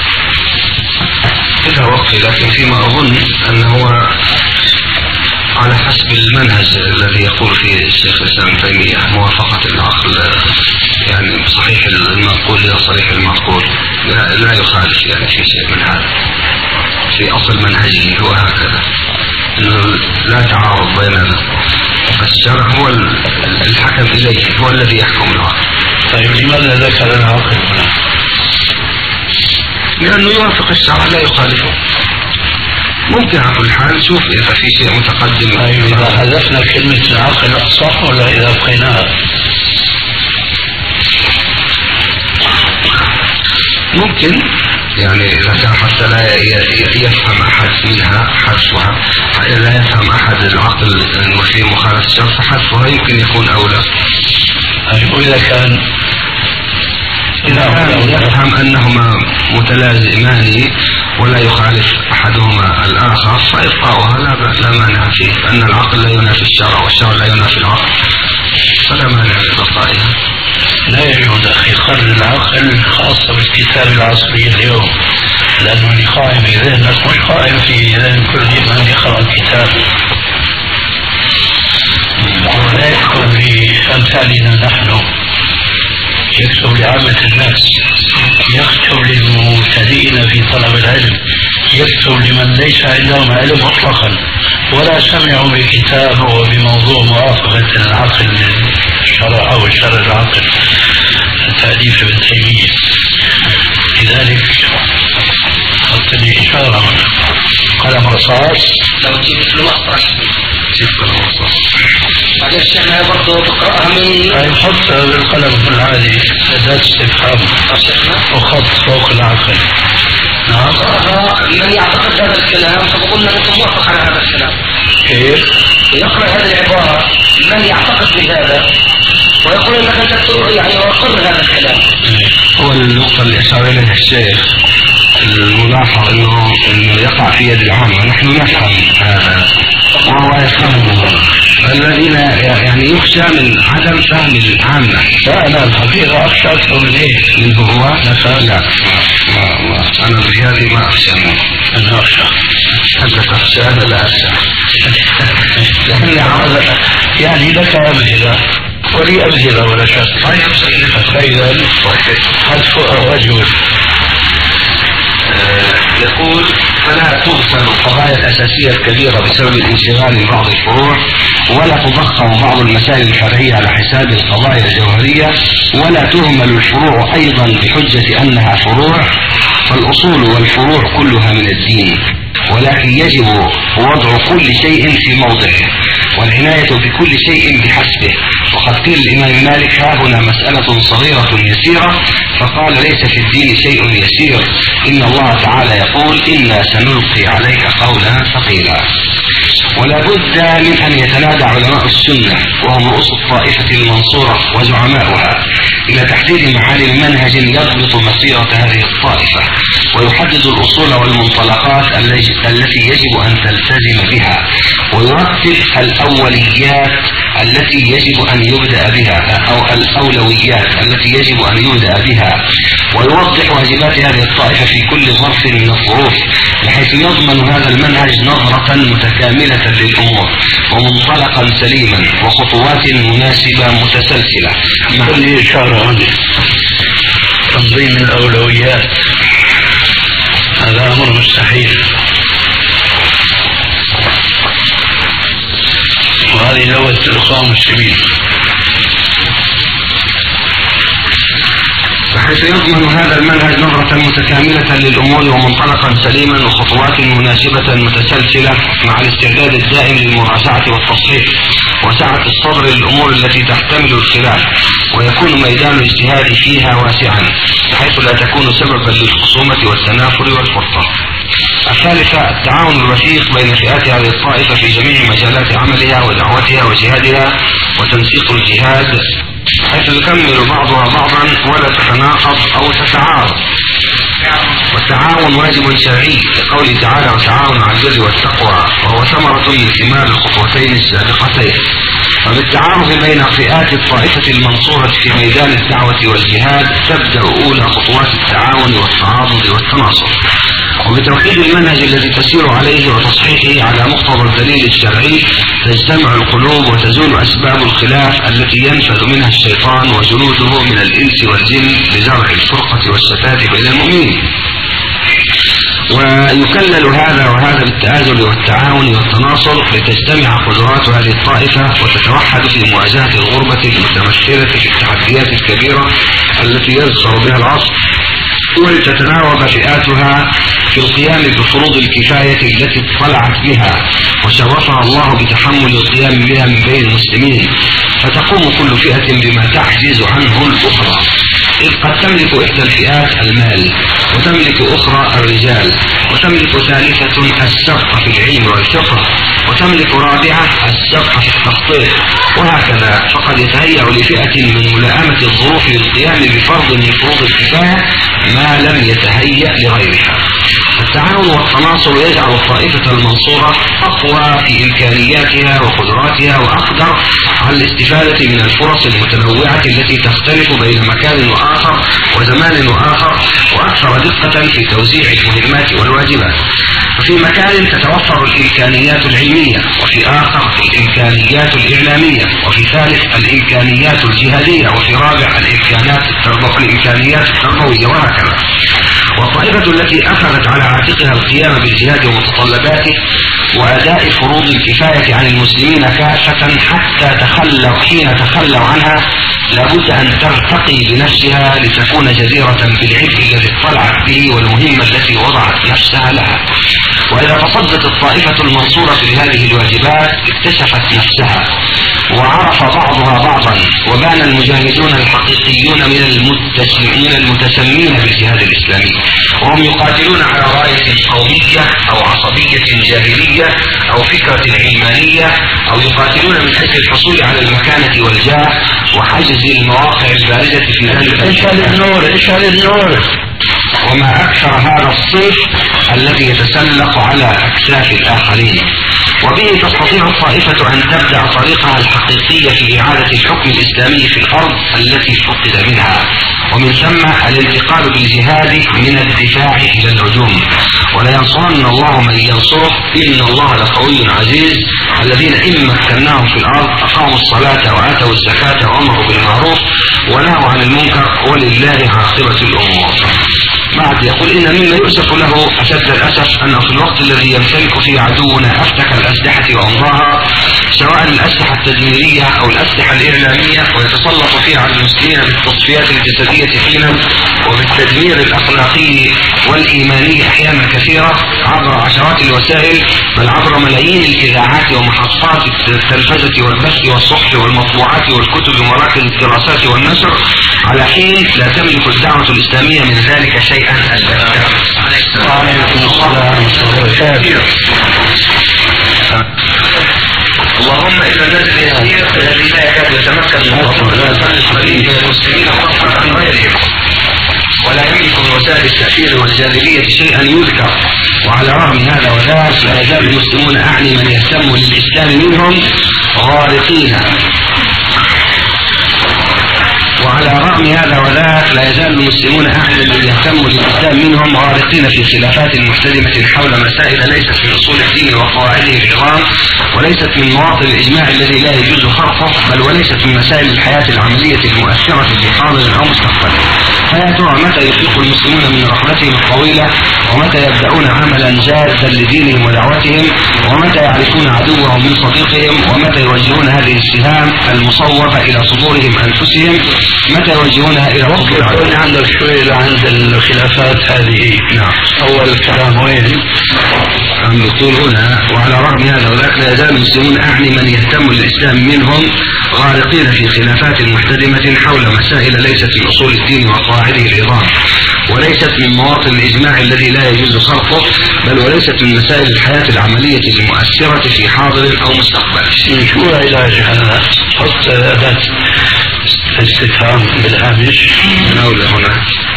بده وقفه، لكن فيما أظن أنه على حسب المنهج الذي يقول فيه الشيخ الإسلام ابن تيمية موافقة العقل يعني صحيح المنقول إلى صحيح المعقول، لا, لا يخالف يعني في شيء من هذا في أصل منهجه هو هكذا، إنه لا تعارض بين الشرع هو الحكم إليه هو الذي يحكم العقل. طيب لماذا ذكر العقل هنا؟ لأنه يوافق الشرع لا يخالفه. ممكن على كل حال نشوف إذا في شيء متقدم. طيب إذا حذفنا كلمة العقل أصح ولا إذا بقيناها؟ ممكن يعني إذا كان حتى لا يفهم أحد منها حذفها، لا يفهم أحد العقل المسلم مخالف الشرع فحذفها يمكن يكون أولى. وإذا كان إذا كان يفهم أنهما متلازمان ولا يخالف أحدهما الآخر فإبقاؤها لا لا مانع فيه، أن العقل لا ينافي الشرع والشرع لا ينافي العقل فلا مانع من بقائها. لا يجوز أخي قرن العقل خاصة بالكتاب العصري اليوم، لأنه اللي قائم في ذهنك مش قائم في ذهن كل من يقرأ الكتاب، ولا يكون لأمثالنا نحن يكتب لعامة الناس، يكتب للمبتدئين في طلب العلم، يكتب لمن ليس عندهم علم مطلقا ولا سمعوا بكتاب وبموضوع موافقة العقل للشرع أو الشرع العقل تأليف ابن تيمية. لذلك قلت لي إشارة قلم رصاص لو جبت له مسطرة جيب قلم رصاص بعدين الشيخنا برضه بقرأها من أي خط بالقلم العادي أداة استفهام وخط فوق العقل. نعم. من يعتقد هذا الكلام فبقول لك أنت موافق على هذا الكلام. كيف؟ يقرأ هذه العبارة من يعتقد بهذا ويقول لك أنت يعني وقر هذا الكلام. هو النقطة اللي أشار إليها الشيخ الملاحظ أنه إنه يقع في يد العامة، نحن نفهم هذا وهو يفهمه، الذين يعني يخشى من عدم فهم العامة. لا أنا الحقيقة أخشى أكثر من إيه؟ من هو؟ لا لا ما ما أنا بهذه ما أخشى منه. أنا أخشى. أنت تخشى أنا لا أخشى. يعني لك أمثلة ولي أمثلة ولا شك. طيب فإذا حذف أو أجوز. يقول فلا تغفل القضايا الأساسية الكبيرة بسبب الانشغال ببعض الفروع، ولا تضخم بعض المسائل الفرعية على حساب القضايا الجوهرية، ولا تهمل الفروع أيضا بحجة أنها فروع، فالأصول والفروع كلها من الدين، ولكن يجب وضع كل شيء في موضعه والعناية بكل شيء بحسبه. وقد قيل الإمام مالك ها هنا مسألة صغيرة يسيرة، فقال ليس في الدين شيء يسير، إن الله تعالى يقول إنا سنلقي عليك قولا ثقيلا. ولا بد من أن يتنادى علماء السنة وهم رؤوس الطائفة المنصورة وزعماؤها إلى تحديد معالم منهج يضبط مسيرة هذه الطائفة ويحدد الأصول والمنطلقات التي يجب أن تلتزم بها، ويرتب الأوليات التي يجب أن يبدأ بها أو الأولويات التي يجب أن يبدأ بها، ويوضح واجبات هذه الطائفة في كل ظرف من الظروف بحيث يضمن هذا المنهج نظرة متكاملة للأمور ومنطلقا سليما وخطوات مناسبة متسلسلة. كل إشارة هذه تنظيم الأولويات هذا أمر مستحيل، وهذه لغة الإخوان المسلمين، بحيث يضمن هذا المنهج نظرة متكاملة للأمور ومنطلقا سليما وخطوات مناسبة متسلسلة مع الاستعداد الدائم للمراجعة والتصحيح وسعة الصدر للأمور التي تحتمل الخلاف، ويكون ميدان الاجتهاد فيها واسعا بحيث لا تكون سببا للخصومة والتنافر والفرقة. الثالثة التعاون الوثيق بين فئات هذه الطائفة في جميع مجالات عملها ودعوتها وجهادها وتنسيق الجهاد حيث تكمل بعضها بعضا ولا تتناقض أو تتعارض. والتعاون واجب شرعي كقوله تعالى وتعاونوا على البر والتقوى، وهو ثمرة من ثمار الخطوتين السابقتين. فبالتعارف بين فئات الطائفة المنصورة في ميدان الدعوة والجهاد تبدأ أولى خطوات التعاون والتعاضد والتناصر. وبتوحيد المنهج الذي تسير عليه وتصحيحه على مقتضى الدليل الشرعي تجتمع القلوب وتزول أسباب الخلاف التي ينفذ منها الشيطان وجنوده من الإنس والجن لزرع الفرقة والشتات بين المؤمنين. ويكلل هذا وهذا بالتآزر والتعاون والتناصر لتجتمع قدرات هذه الطائفة وتتوحد في مواجهة الغربة المتمثلة في التحديات الكبيرة التي يزخر بها العصر، ولتتناوب فئاتها في القيام بفروض الكفاية التي اطلعت بها وشرفها الله بتحمل القيام بها من بين المسلمين، فتقوم كل فئة بما تعجز عنه الأخرى. إذ قد تملك إحدى الفئات المال، وتملك أخرى الرجال، وتملك ثالثة السبق في العلم والفقه، وتملك رابعة السبق في التخطيط، وهكذا. فقد يتهيأ لفئة من ملائمة الظروف للقيام بفرض من فروض الكفاية ما لم يتهيأ لغيرها. التعاون والتناصر يجعل الطائفة المنصورة أقوى في إمكانياتها وقدراتها وأقدر على الاستفادة من الفرص المتنوعة التي تختلف بين مكان وآخر وزمان وآخر، وأكثر دقة في توزيع المهمات والواجبات. ففي مكان تتوفر الإمكانيات العلمية، وفي آخر الإمكانيات الإعلامية، وفي ثالث الإمكانيات الجهادية، وفي رابع الإمكانات الإمكانيات التربوية، وهكذا. والطائفة التي أخذت على عاتقها القيام بالجهاد ومتطلباته وأداء فروض الكفاية عن المسلمين كافة حتى تخلوا حين تخلوا عنها لابد أن ترتقي بنفسها لتكون جديرة بالعبء الذي اطلعت به والمهمة التي وضعت نفسها لها. وإذا تصدت الطائفة المنصورة لهذه الواجبات اكتشفت نفسها وعرف بعضها بعضا، وبان المجاهدون الحقيقيون من المتسمين المتسمين بالجهاد الإسلامي، وهم يقاتلون على راية قومية أو عصبية جاهلية أو فكرة علمانية، أو يقاتلون من أجل الحصول على المكانة والجاه وحجز المواقع البارزة في ذلك. اشعل النور اشعل النور. وما أكثر هذا الصنف الذي يتسلق على أكتاف الآخرين. وبه تستطيع الطائفة أن تبدأ طريقها الحقيقية في إعادة الحكم الإسلامي في الأرض التي فقد منها، ومن ثم الانتقال بالجهاد من الدفاع إلى الهجوم. ولا ينصرن الله من ينصره إن الله لقوي عزيز. الذين إن مكناهم في الأرض أقاموا الصلاة وآتوا الزكاة وأمروا بالمعروف ونهوا عن المنكر ولله عاقبة الأمور. بعد يقول إن مما يؤسف له أشد الأسف أنه في الوقت الذي يمتلك فيه عدونا أفتك الأسلحة وأمضاها، سواء الأسلحة التدميرية أو الأسلحة الإعلامية، ويتسلط فيها على المسلمين بالتصفيات الجسدية فينا وبالتدمير الأخلاقي والإيماني أحيانا كثيرة عبر عشرات الوسائل، بل عبر ملايين الإذاعات ومحطات التلفزة والبث والصحف والمطبوعات والكتب ومراكز الدراسات والنشر، على حين لا تملك الدعوة الإسلامية من ذلك شيئا. اللهم إلا الناس اليسير الذي لا يكاد يتمكن من المسلمين خاصة عن غيرهم، ولا يملك من وسائل التأثير والجاذبية شيئا يذكر. وعلى رغم هذا وذاك لا يزال المسلمون أعني من يهتم للإسلام منهم غارقين وعلى رغم هذا وذاك لا يزال المسلمون أعلى من يهتموا للإسلام منهم غارقين في خلافات محتدمة حول مسائل ليست من أصول الدين وقواعده العظام، وليست من مواطن الإجماع الذي لا يجوز خرقه، بل وليست من مسائل الحياة العملية المؤثرة في حاضر أو مستقبل. فيا ترى متى يفيق المسلمون من رحلتهم الطويلة، ومتى يبدأون عملا جادا لدينهم ودعوتهم، ومتى يعرفون عدوهم من صديقهم، ومتى يوجهون هذه السهام المصوبة إلى صدورهم أنفسهم، متى يوجهونها إلى وقفوني عندك شوي عند الخلافات هذه. نعم. أول الكلام وين؟ عم يقول هنا وعلى رغم هذا وذاك لا يزال المسلمون أعني من يهتم للإسلام منهم غارقين في خلافات محتدمة حول مسائل ليست من أصول الدين وقواعده العظام، وليست من مواطن الإجماع الذي لا يجوز خرقه، بل وليست من مسائل الحياة العملية المؤثرة في حاضر أو مستقبل. شو علاج هذا؟ حط أداة استفهام بالهامش من أول هنا.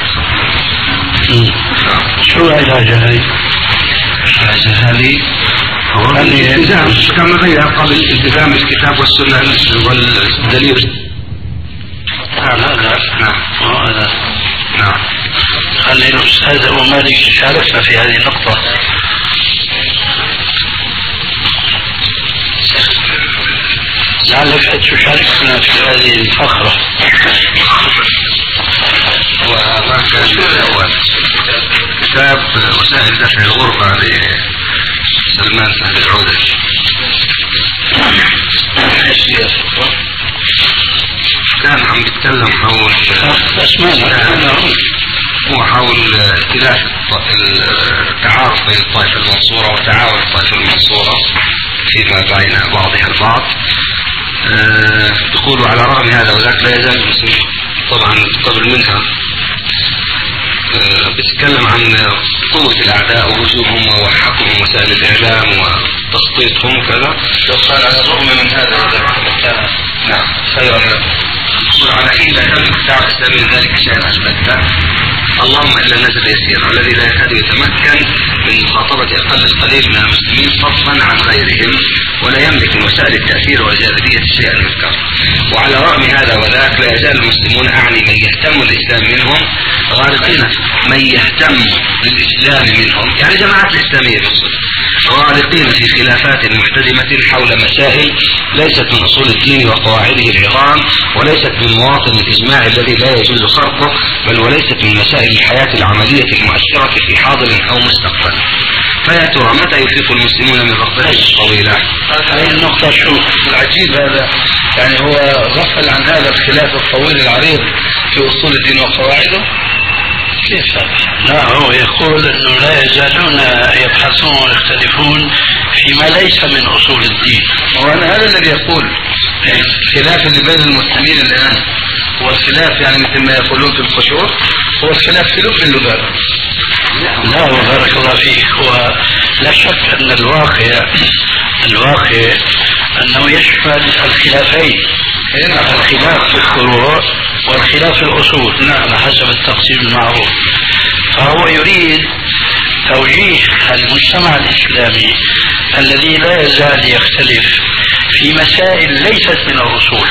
شو علاج هذه؟ علاج هذه هو الالتزام كما غير قبل الالتزام بالكتاب والسنة والدليل. لا لا لا نعم هذا نعم. خلي الأستاذ أبو مالك يشاركنا في هذه النقطة. لعلك تشاركنا في هذه الفقرة. وما كان الأول كتاب وسائل دفع الغربة لسلمان سهل العودة. كان عم يتكلم حول هو حول اختلاف التعارف بين الطائفة المنصورة وتعاون الطائفة المنصورة فيما بين بعضها البعض. أه تقول على رغم هذا وذاك لا يزال المسلمين طبعا قبل منها بتتكلم عن قوة الأعداء وهجومهم وحكمهم وسائل الإعلام وتسقيطهم وكذا. لو قال على الرغم من هذا كان نعم خيرا له. وعلى حين لا تملك الدعوة الإسلامية ذلك شيئا أثبته. اللهم إلا الناس اليسير الذي لا يكاد يتمكن من مخاطبة أقل القليل من المسلمين فضلا عن غيرهم ولا يملك من وسائل التأثير والجاذبية شيئا يذكر. وعلى رغم هذا وذاك لا يزال المسلمون أعني من يهتم الإسلام منهم غارقين من يهتم بالإسلام منهم يعني جماعات الإسلامية بالصدق غارقين في خلافات محتدمة حول مسائل ليست من أصول الدين وقواعده العظام وليست من مواطن الإجماع الذي لا يجوز خرقه بل وليست من مسائل الحياة العملية المؤثرة في حاضر أو مستقبل. فيا ترى متى يفيق المسلمون من غفلتهم الطويلة؟ هذه النقطة شوف العجيب هذا يعني هو غفل عن هذا الخلاف الطويل العريض في أصول الدين وقواعده. كيف هذا؟ لا هو يقول أنه لا يزالون يبحثون ويختلفون فيما ليس من أصول الدين. وأنا هذا الذي يقول الخلاف اللي بين المسلمين الآن هو الخلاف يعني مثل ما يقولون في القشور هو الخلاف في لب اللباب. لا وبارك الله فيك. ولا شك أن الواقع الواقع أنه يشمل الخلافين الخلاف في الفروع والخلاف في الأصول على حسب التقسيم المعروف. فهو يريد توجيه المجتمع الإسلامي الذي لا يزال يختلف في مسائل ليست من الأصول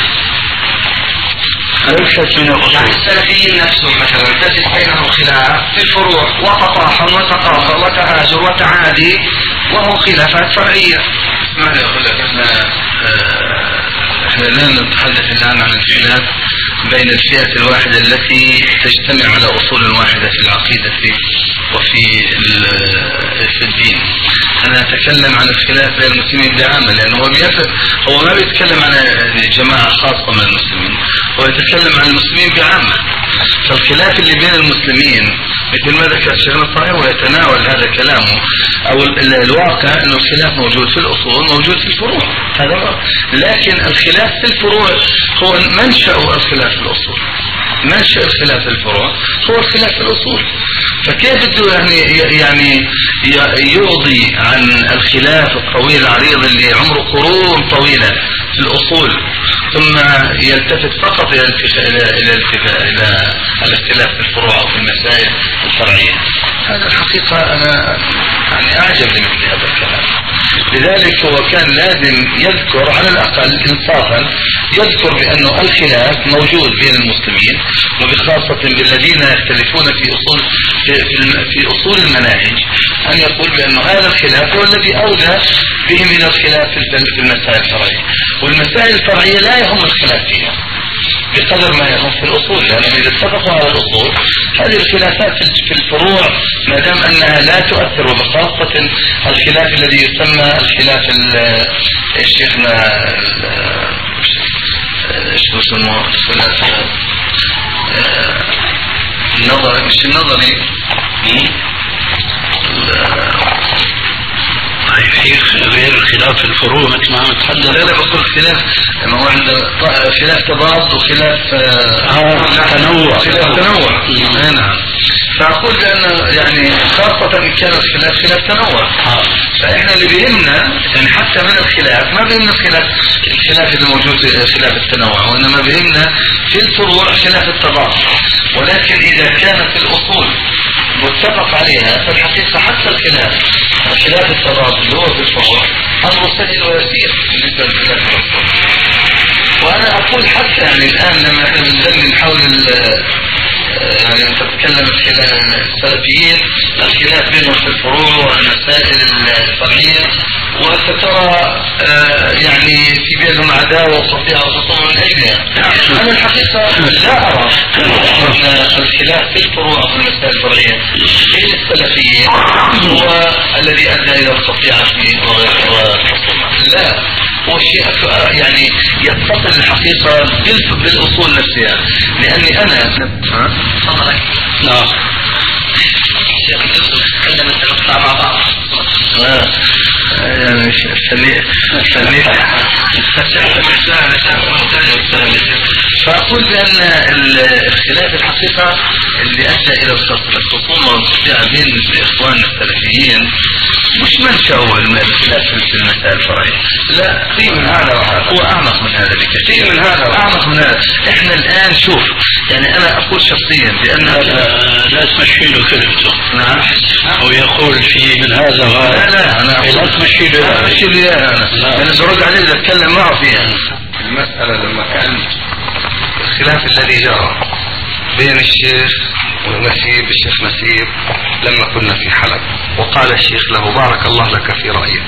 ليست من الأصول. يعني السلفيين نفسهم مثلا تجد بينهم خلاف في الفروع وتطاحن وتقاطع وتهاجر وتعادي وهو خلافات فرعية. ماذا يقول لك احنا احنا لا نتحدث الآن عن الخلاف بين الفئة الواحدة التي تجتمع على أصول واحدة في العقيدة وفي في الدين. أنا أتكلم عن الخلاف بين المسلمين بعامة لأنه هو هو ما بيتكلم عن جماعة خاصة من المسلمين هو يتكلم عن المسلمين بعامة. فالخلاف اللي بين المسلمين مثل ما ذكر شيخنا الطاهر ويتناول هذا كلامه أو الواقع أنه الخلاف موجود في الأصول موجود في الفروع هذا. لكن الخلاف في الفروع هو منشأ الخلاف في الأصول. منشأ الخلاف في الفروع هو الخلاف في الأصول. فكيف بده يعني يعني يرضي عن الخلاف الطويل العريض اللي عمره قرون طويلة في الأصول ثم يلتفت فقط إلى إلى إلى الاختلاف في الفروع أو في المسائل الفرعية؟ هذا الحقيقة أنا يعني أعجب لمثل هذا الكلام. لذلك هو كان لازم يذكر على الأقل إنصافا يذكر بأنه الخلاف موجود بين المسلمين وبخاصة بالذين يختلفون في أصول في, في أصول المناهج أن يقول بأنه هذا الخلاف هو الذي أودى بهم إلى الخلاف في المسائل الفرعية. والمسائل الفرعية لا يهم الخلاف فيها بقدر ما يهم في الأصول لأنهم إذا اتفقوا على الأصول هذه الخلافات في الفروع ما دام أنها لا تؤثر وبخاصة الخلاف الذي يسمى الخلاف الشيخنا ايش يسموه الخلاف النظري مش النظري غير الخلاف في الفروع مثل ما عم تحدث. لا لا بقول خلاف ما هو عنده خلاف تضاد وخلاف آه تنوع خلاف تنوع. نعم. فأقول لأنه يعني خاصة إن كان الخلاف خلاف تنوع. آه. فإحنا اللي بيهمنا يعني حتى من الخلاف ما بيهمنا الخلاف الخلاف اللي موجود خلاف التنوع وإنما بيهمنا في الفروع خلاف التضاد. ولكن إذا كانت الأصول متفق عليها فالحقيقة حتى الخلاف خلاف التضاد اللي هو في الفروع أمر سهل ويسير بالنسبة للخلاف الأصول. وأنا أقول حتى يعني الآن لما احنا بنزمن حول يعني أنت تتكلم السلفيين الخلاف بينهم في الفروع والمسائل الفرعية وأنت ترى يعني في بينهم عداوة وقطيعة وخصومة من أجلها. أنا الحقيقة لا أرى أن الخلاف في الفروع وفي المسائل الفرعية بين السلفيين هو الذي أدى إلى القطيعة والخصومة. لا هو شيء يعني يتصل الحقيقة بالأصول نفسها. لأني أنا تفضل. نعم. الشيخ يوسف تكلم أنت نطلع مع بعض. لا يعني استنيت استنيت فأقول بأن الخلاف الحقيقة اللي أدى إلى الخصومة والقطيعة بين الإخوان السلفيين مش منشأ الخلاف في المسائل الفرعية، لا، في من هذا وهذا، هو أعمق من هذا بكثير، من هذا أعمق من هذا. إحنا الآن شوف، يعني أنا أقول شخصيا بأن لا, لا تمشي له كلمته. نعم. أو يقول في من هذا وهذا. لا لا أنا لا تمشي له. لا تمشي له أنا. أنا برد عليه إذا أتكلم معه فيها. المسألة لما كان الخلاف الذي جرى بين الشيخ ونسيب الشيخ نسيب لما كنا في حلب، وقال الشيخ له بارك الله لك في رأيك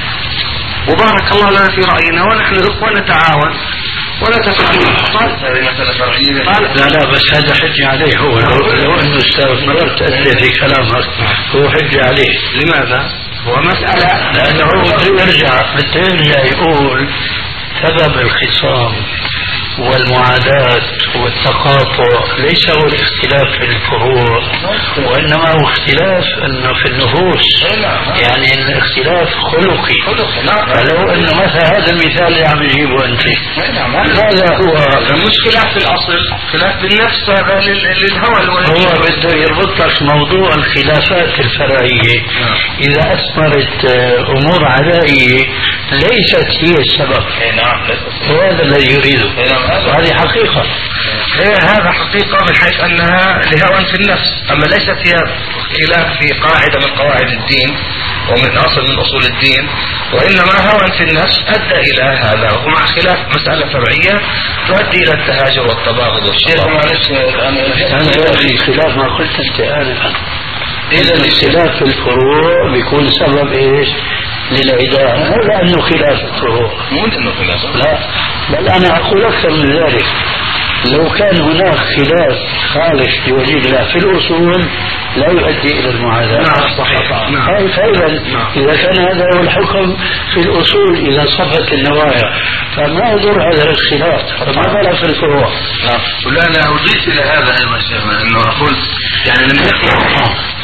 وبارك الله لنا في رأينا ونحن إخوة نتعاون ولا تفعلون. قال هذه مسألة فرعية. لا لا بس هذا حجة عليه هو، لو, لو أنه استمررت أنت في كلامك هو حجة عليه. لماذا؟ هو مسألة لأنه هو يرجع يرجع يقول سبب الخصام والمعاداة والتقاطع ليس هو الاختلاف في الفروع، وإنما هو اختلاف انه في النفوس، يعني الاختلاف خلقي. فلو انه مثلا هذا المثال اللي عم يجيبه انت هذا هو مش خلاف في الاصل، خلاف بالنفس، هذا للهوى. هو بده يربط لك موضوع الخلافات الفرعية اذا اثمرت امور عدائية ليست هي السبب. وهذا الذي يريده، هذه حقيقة. هي هذا حقيقة من حيث أنها لهوى في النفس، أما ليست هي خلاف في قاعدة من قواعد الدين ومن أصل من أصول الدين، وإنما هوى في النفس أدى إلى هذا، ومع خلاف مسألة فرعية تؤدي إلى التهاجر والتباغض والشيخ. معلش أنا في خلاف ما قلت أنت آنفا، إذا الاختلاف في الفروع بيكون سبب إيش؟ للعداء، مو لأنه خلاف الفروع، مو لأنه خلاف، لا، بل أنا أقول أكثر من ذلك، لو كان هناك خلاف خالص لوجه الله في الأصول لا يؤدي إلى المعاداة. نعم صحيح. نعم. فإذا إذا كان هذا هو الحكم في الأصول إذا صفت النوايا فما يضر هذا الخلاف، فما بالك في الفروع. نعم. ولا لا أضيف إلى هذا أيضا شيخنا أنه أقول يعني لم يكن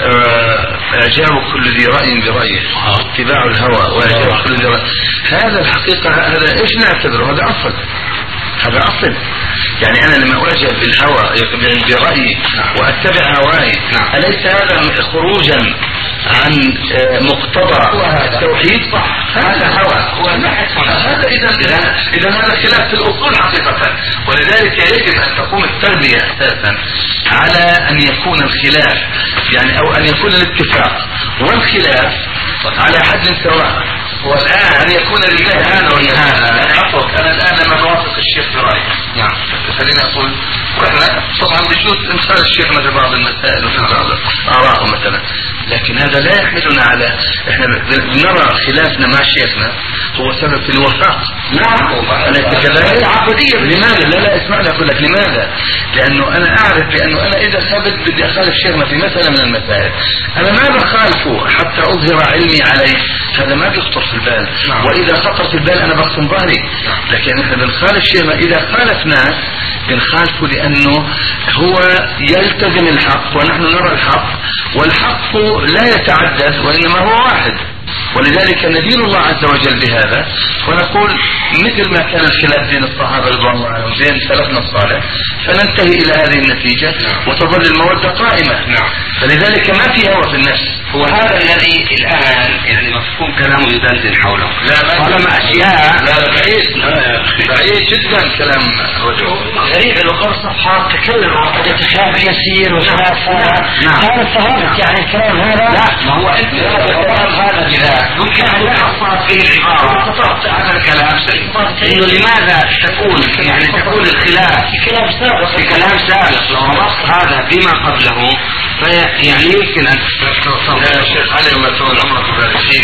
إعجاب كل ذي رأي برأيه، اتباع الهوى وإعجاب كل ذي رأي، هذا الحقيقة هذا إيش نعتبره؟ هذا أصل، هذا أصل. يعني أنا لما أعجب بالهوى برأيي وأتبع هواي، أليس هذا خروجا عن مقتضى التوحيد؟ هذا هوى، هذا إذا إذا هذا خلاف في الأصول حقيقة. ولذلك يجب أن تقوم التربية أساسا على أن يكون الخلاف يعني أو أن يكون الاتفاق والخلاف على حد سواء، والآن أن يكون لله هذا والنهاية. أنا الآن لما بوافق الشيخ برأيي، نعم، خليني أقول، وإحنا طبعا بجوز إمثال الشيخنا في بعض المسائل وفي بعض آراءه مثلا، لكن هذا لا يحملنا على إحنا بنرى خلافنا مع شيخنا هو سبب في الوفاق. نعم، أليس كذلك؟ عقدية. لماذا؟ لا لا اسمعني أقول لك لماذا؟ لأنه أنا أعرف بأنه أنا إذا ثبت بدي أخالف شيخنا في مسألة من المسائل، أنا ما بخالفه حتى أظهر علمي عليه، هذا ما بيخطر في البال. نعم. وإذا خطر في البال أنا بقسم ظهري. لكن إحنا بنخالف شيخنا إذا خالفناه بنخالفه لأنه هو يلتزم الحق ونحن نرى الحق، والحق لا يتعدد وإنما هو واحد، ولذلك ندين الله عز وجل بهذا ونقول مثل ما كان الخلاف بين الصحابة رضوان الله عنهم بين سلفنا الصالح فننتهي إلى هذه النتيجة وتظل المودة قائمة. نعم. فلذلك ما في هوى في النفس. هو هذا الذي الآن يعني مفهوم كلامه يدندن حوله. لا طالما أشياء لا لا بعيد بعيد جدا كلام رجل غريب لو قال صفحات تكلم عن قضية الخلاف اليسير والخلاف هذا. نعم. هذا استغربت يعني الكلام هذا. لا ما هو أنت هذا كذا ممكن أن تحصل فيه العبارة خطأت هذا الكلام إنه لماذا تكون يعني تكون الخلاف في كلام سابق في كلام سابق لو ربطت هذا بما قبله فيعني يمكن أن يا شيخ علي وما تقول عمرك وبارك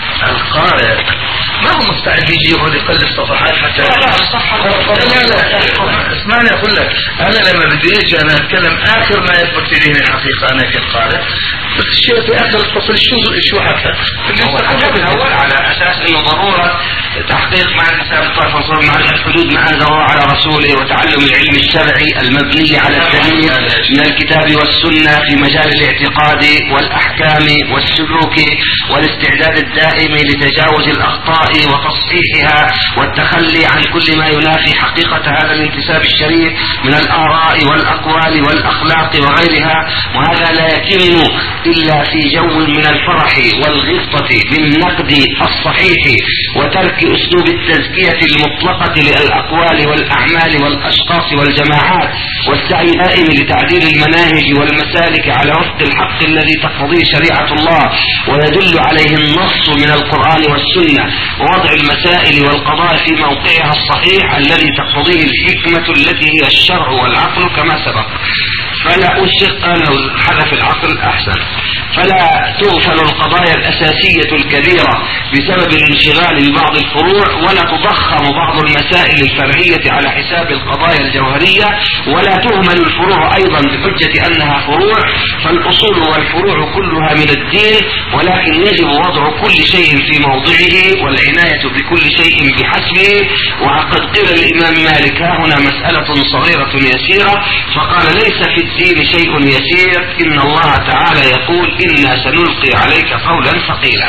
القارئ ما هو مستعد يجي يقعد يقلب صفحات حتى لا لا صح لا لا اسمعني اقول لك انا لما بدي اجي انا اتكلم اخر ما يثبت في ذهني الحقيقه انا كقارئ، بس الشيء في اخر الفصل شو شو حكى هو حكى بالاول على اساس انه ضروره تحقيق مع الحساب الطرف والصوم مع الحدود ما أنزل الله على رسوله، وتعلم العلم الشرعي المبني على الدليل من الكتاب والسنة في مجال الاعتقاد والأحكام والسلوك، والاستعداد الدائم لتجاوز الأخطاء وتصحيحها، والتخلي عن كل ما ينافي حقيقة هذا الانتساب الشريف من الآراء والأقوال والأخلاق وغيرها. وهذا لا يتم إلا في جو من الفرح والغبطة بالنقد الصحيح، وترك أسلوب التزكية المطلقة للأقوال والأعمال والأشخاص والجماعات، والسعي دائم لتعديل المناهج والمسالك على وفق الحق الذي تقتضيه شريعة الله ويدل عليه النص من القرآن والسنة، ووضع المسائل والقضاء في موقعها الصحيح الذي تقتضيه الحكمة التي هي الشرع والعقل كما سبق. فلا أشق أنه حذف العقل أحسن. فلا تغفل القضايا الأساسية الكبيرة بسبب الانشغال ببعض الفروع، ولا تضخم بعض المسائل الفرعية على حساب القضايا الجوهرية، ولا تهمل الفروع أيضا بحجة أنها فروع، فالأصول والفروع كلها من الدين، ولكن يجب وضع كل شيء في موضعه والعناية بكل شيء بحسبه. وقد قيل الإمام مالك هنا مسألة صغيرة يسيرة، فقال ليس في الدين شيء يسير، إن الله تعالى يقول إنا سنلقي عليك قولا ثقيلا.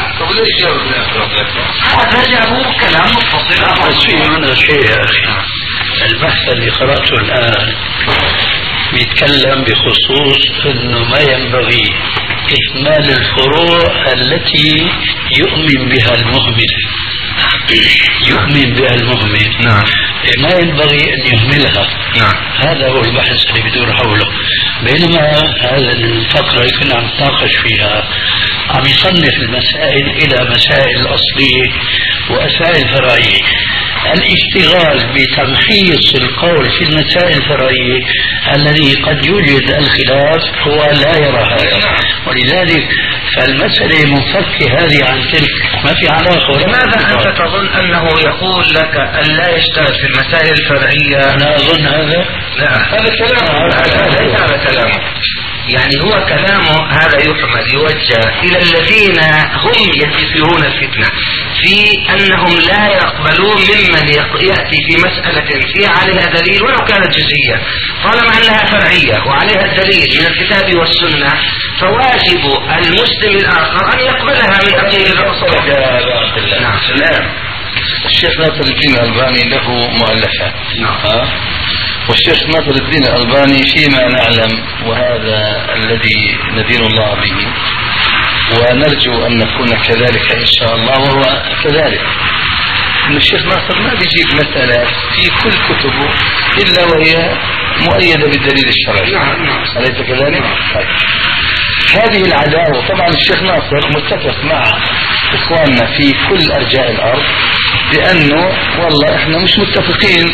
هذا جابوا كلام مفصل. بس في هنا شيء يا أخي، البحث اللي قرأته الآن بيتكلم بخصوص أنه ما ينبغي إهمال الفروع التي يؤمن بها المؤمن يؤمن بها المؤمن نعم. ما ينبغي أن يهملها. نعم. هذا هو البحث اللي بدور حوله. بينما هذا الفقرة اللي كنا عم نتناقش فيها عم يصنف المسائل إلى مسائل أصلية ومسائل فرعية. الاشتغال بتمحيص القول في المسائل الفرعية الذي قد يوجد الخلاف هو لا يرى هذا، ولذلك فالمسألة منفكة هذه عن تلك، ما في علاقة. لماذا أنت تظن أنه يقول لك أن لا يشتغل في المسائل الفرعية؟ أنا أظن هذا لا، هذا كلامه، هذا ليس هذا كلامه. يعني هو كلامه هذا يحمل يوجه إلى الذين هم يتفقون الفتنة في أنهم لا يقبلون ممن يأتي في مسألة فيها عليها دليل ولو كانت جزئية، طالما أنها فرعية وعليها الدليل من الكتاب والسنة، فواجب المسلم الآخر أن يقبلها من أجل الرسول. نعم. الآن الشيخ ناصر الدين الألباني له مؤلفات. نعم. والشيخ ناصر الدين الألباني فيما نعلم، وهذا الذي ندين الله به ونرجو أن نكون كذلك إن شاء الله، وهو كذلك، أن الشيخ ناصر ما بيجيب مسألة في كل كتبه إلا وهي مؤيدة بالدليل الشرعي. نعم. أليس كذلك؟ طيب. هذه العداوة طبعا الشيخ ناصر متفق مع إخواننا في كل أرجاء الأرض بأنه والله إحنا مش متفقين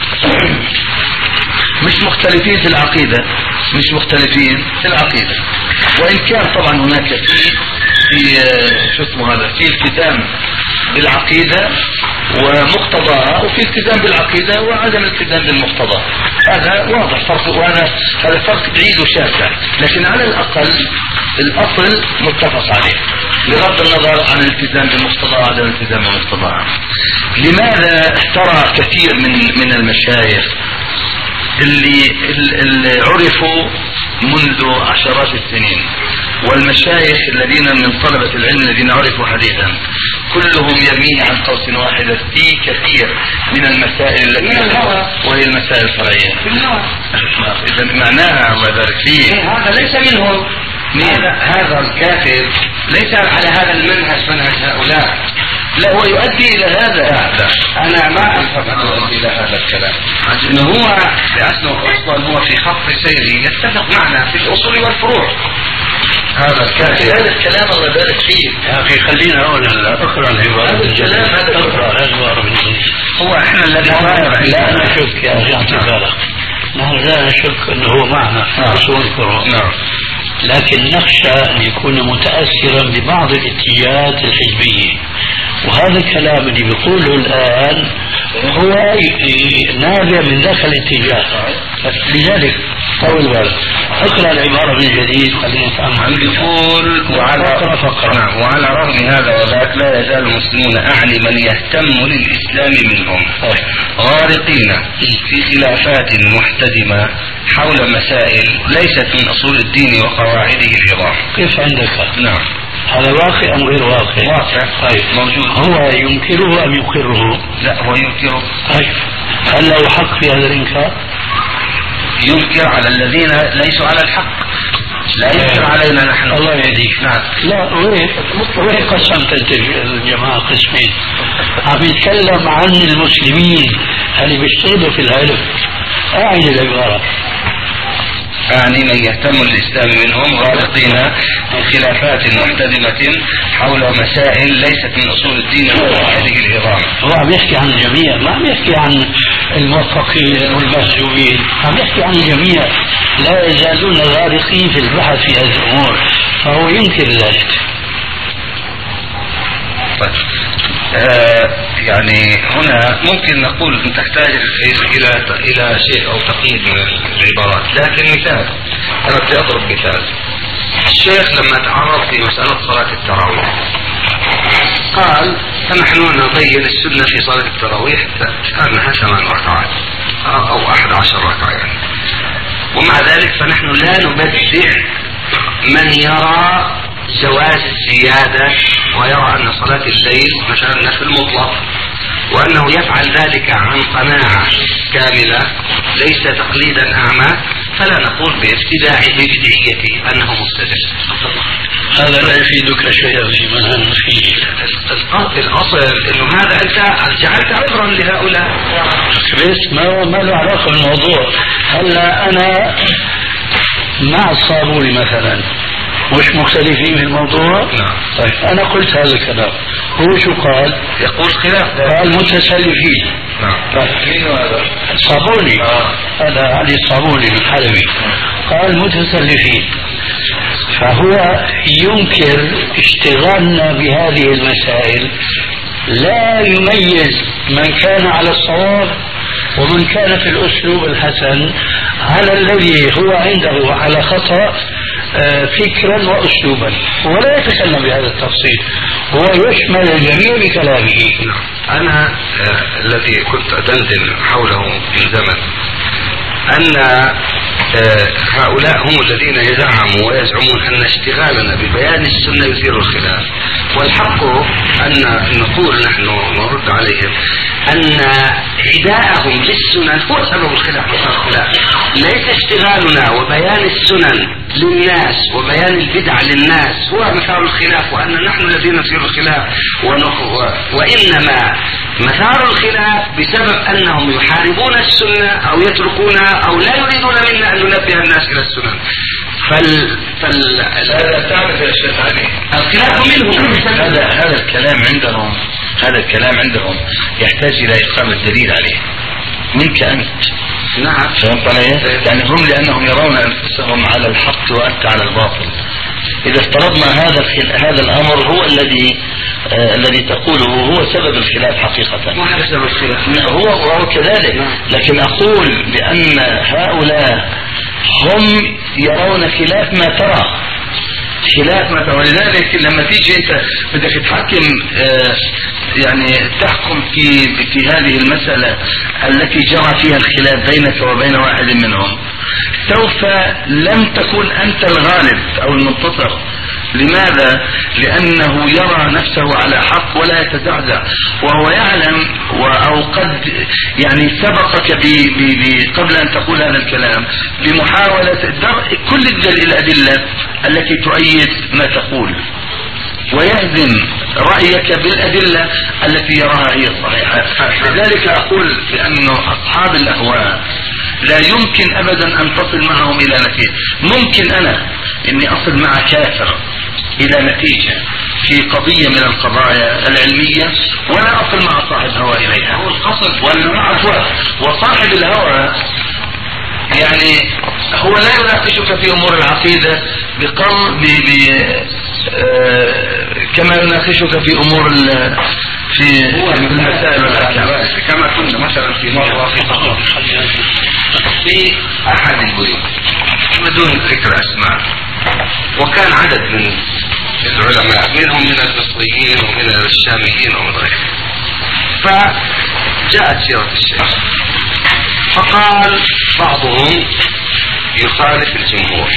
مش مختلفين في العقيدة مش مختلفين في العقيدة وإن كان طبعا هناك في في شو اسمه هذا في التزام بالعقيدة ومقتضاها، وفي التزام بالعقيدة وعدم التزام بالمقتضى. هذا واضح فرق، وهذا هذا فرق بعيد وشاسع، لكن على الأقل الأصل متفق عليه بغض النظر عن الالتزام بالمقتضى وعدم الالتزام بالمقتضى. لماذا ترى كثير من من المشايخ اللي, اللي عرفوا منذ عشرات السنين والمشايخ الذين من طلبة العلم الذين عرفوا حديثا كلهم يرميه عن قوس واحدة في كثير من المسائل التي وهي المسائل الفرعية؟ إذا معناها الله يبارك فيه هذا ليس منهم. هذا هذا الكافر ليس على هذا المنهج منهج هؤلاء، لا هو يؤدي إلى هذا. لا, لا. أنا ما أفهم أنه يؤدي إلى هذا الكلام، إنه هو لأنه أصلا هو في خط سيري يتفق معنا في الأصول والفروع. هذا الكافر هذا الكلام الله يبارك فيه يا أخي خلينا أولا أقرأ العبارة. هذا الكلام هذا أقرأ العبارة هو إحنا الذي لا نشك يا أخي أعطي بالك، نحن لا نشك أنه هو معنا في أصول الفروع. نعم. لكن نخشى أن يكون متأثرا ببعض الاتجاهات الحزبية، وهذا الكلام اللي بيقوله الآن هو نابع من ذاك الاتجاه. لذلك طول بالك. اقرأ العبارة من جديد خلينا نفهم. يقول وعلى فقرة فقرة. نعم. وعلى رغم هذا وذاك لا يزال المسلمون أعني من يهتم للإسلام منهم غارقين في خلافات محتدمة حول مسائل ليست من أصول الدين وقواعده العظام. كيف عندك؟ نعم. هذا واقع أم غير واقع؟ واقع. طيب موجود. هو ينكره أم يقره؟ لا هو ينكره. طيب هل له حق في هذا الإنكار؟ ينكر على الذين ليسوا على الحق، لا ينكر علينا نحن. الله يهديك. نعم. لا وين وين قسمت انت الجماعة قسمين؟ عم يتكلم عن المسلمين اللي بيشتغلوا في العلم. أعيد العبارة. أعني من يهتم الإسلام منهم غارقين في خلافات محتدمة حول مسائل ليست من أصول الدين وقواعده العظام. هو عم يحكي عن الجميع، ما عم يحكي عن الموفقين والمهزومين، عم يحكي عن الجميع لا يزالون غارقين في البحث في هذه الأمور، فهو ينكر ذلك. طيب. آه يعني هنا ممكن نقول أن تحتاج إلى إلى شيء أو تقييد من العبارات، لكن مثال أنا بدي أضرب مثال. الشيخ لما تعرض في مسألة صلاة التراويح قال فنحن نبين السنة في صلاة التراويح أنها ثمان ركعات أو أحد عشر ركعة يعني. ومع ذلك فنحن لا نبدع من يرى جواز الزيادة ويرى أن صلاة الليل مثلا نفل مطلق وأنه يفعل ذلك عن قناعة كاملة ليس تقليدا أعمى، فلا نقول بابتداعه بدعيته أنه مبتدع. هذا لا يفيدك شيئا في منهج فيه. الأصل أنه هذا أنت جعلت عذرا لهؤلاء. بس ما ما له علاقة بالموضوع. هلا أنا مع الصابوني مثلا مش مختلفين في الموضوع؟ نعم. طيب أنا قلت هذا الكلام، هو شو قال؟ يقول خلاف. قال متسلفين. نعم. طيب هذا الصابوني. آه. هذا علي الصابوني الحلبي. قال متسلفين. فهو ينكر اشتغالنا بهذه المسائل، لا يميز من كان على الصواب ومن كان في الأسلوب الحسن على الذي هو عنده على خطأ فكرا وأسلوبا، ولا يتكلم بهذا التفصيل، هو يشمل الجميع بكلامه. أنا آه الذي كنت أدندن حوله من زمن أن آه هؤلاء هم الذين يزعموا ويزعمون أن اشتغالنا ببيان السنة يثير الخلاف، والحق أن نقول نحن نرد عليهم أن عداءهم للسنن هو سبب الخلاف والخلاف، ليس اشتغالنا وبيان السنن للناس وبيان البدع للناس هو مثار الخلاف وأن نحن الذين نثير الخلاف، وإنما مثار الخلاف بسبب أنهم يحاربون السنة أو يتركونها أو لا يريدون منا أن ننبه الناس إلى السنن. فال فال هذا تعرف يا شيخ علي الخلاف منهم. هذا هذا الكلام عندهم هذا الكلام عندهم يحتاج إلى إقامة الدليل عليه منك أنت. نعم. فهمت علي؟ يعني هم لأنهم يرون أنفسهم على الحق وأنت على الباطل. إذا افترضنا هذا هذا الأمر هو الذي آه الذي تقوله هو سبب الخلاف حقيقة. ما هذا سبب الخلاف؟ هو وهو كذلك. لكن أقول بأن هؤلاء هم يرون خلاف ما ترى، خلاف ما ترى، ولذلك لما تيجي أنت بدك تحكم آه يعني تحكم في في هذه المسألة التي جرى فيها الخلاف بينك وبين واحد منهم، سوف لم تكن أنت الغالب أو المنتصر. لماذا؟ لأنه يرى نفسه على حق ولا يتزعزع، وهو يعلم أو قد يعني سبقك ب ب قبل أن تقول هذا الكلام بمحاولة درء كل الأدلة التي تؤيد ما تقول ويهزم رأيك بالأدلة التي يراها هي الصحيحة. لذلك أقول بأن أصحاب الأهواء لا يمكن أبدا أن تصل معهم إلى نتيجة. ممكن أنا إني أصل مع كافر إلى نتيجة في قضية من القضايا العلمية ولا أصل مع صاحب هوى إليها. هو القصد وصاحب الهوى يعني هو لا يناقشك في أمور العقيدة بقل ب ب آه كما يناقشك في أمور في المسائل والأحكام. كما كنا مثلا في مرة في في أحد البيوت بدون ذكر اسماء، وكان عدد من العلماء منهم من المصريين ومن الشاميين ومن غيرهم. فجاءت سيرة الشيخ فقال بعضهم يخالف الجمهور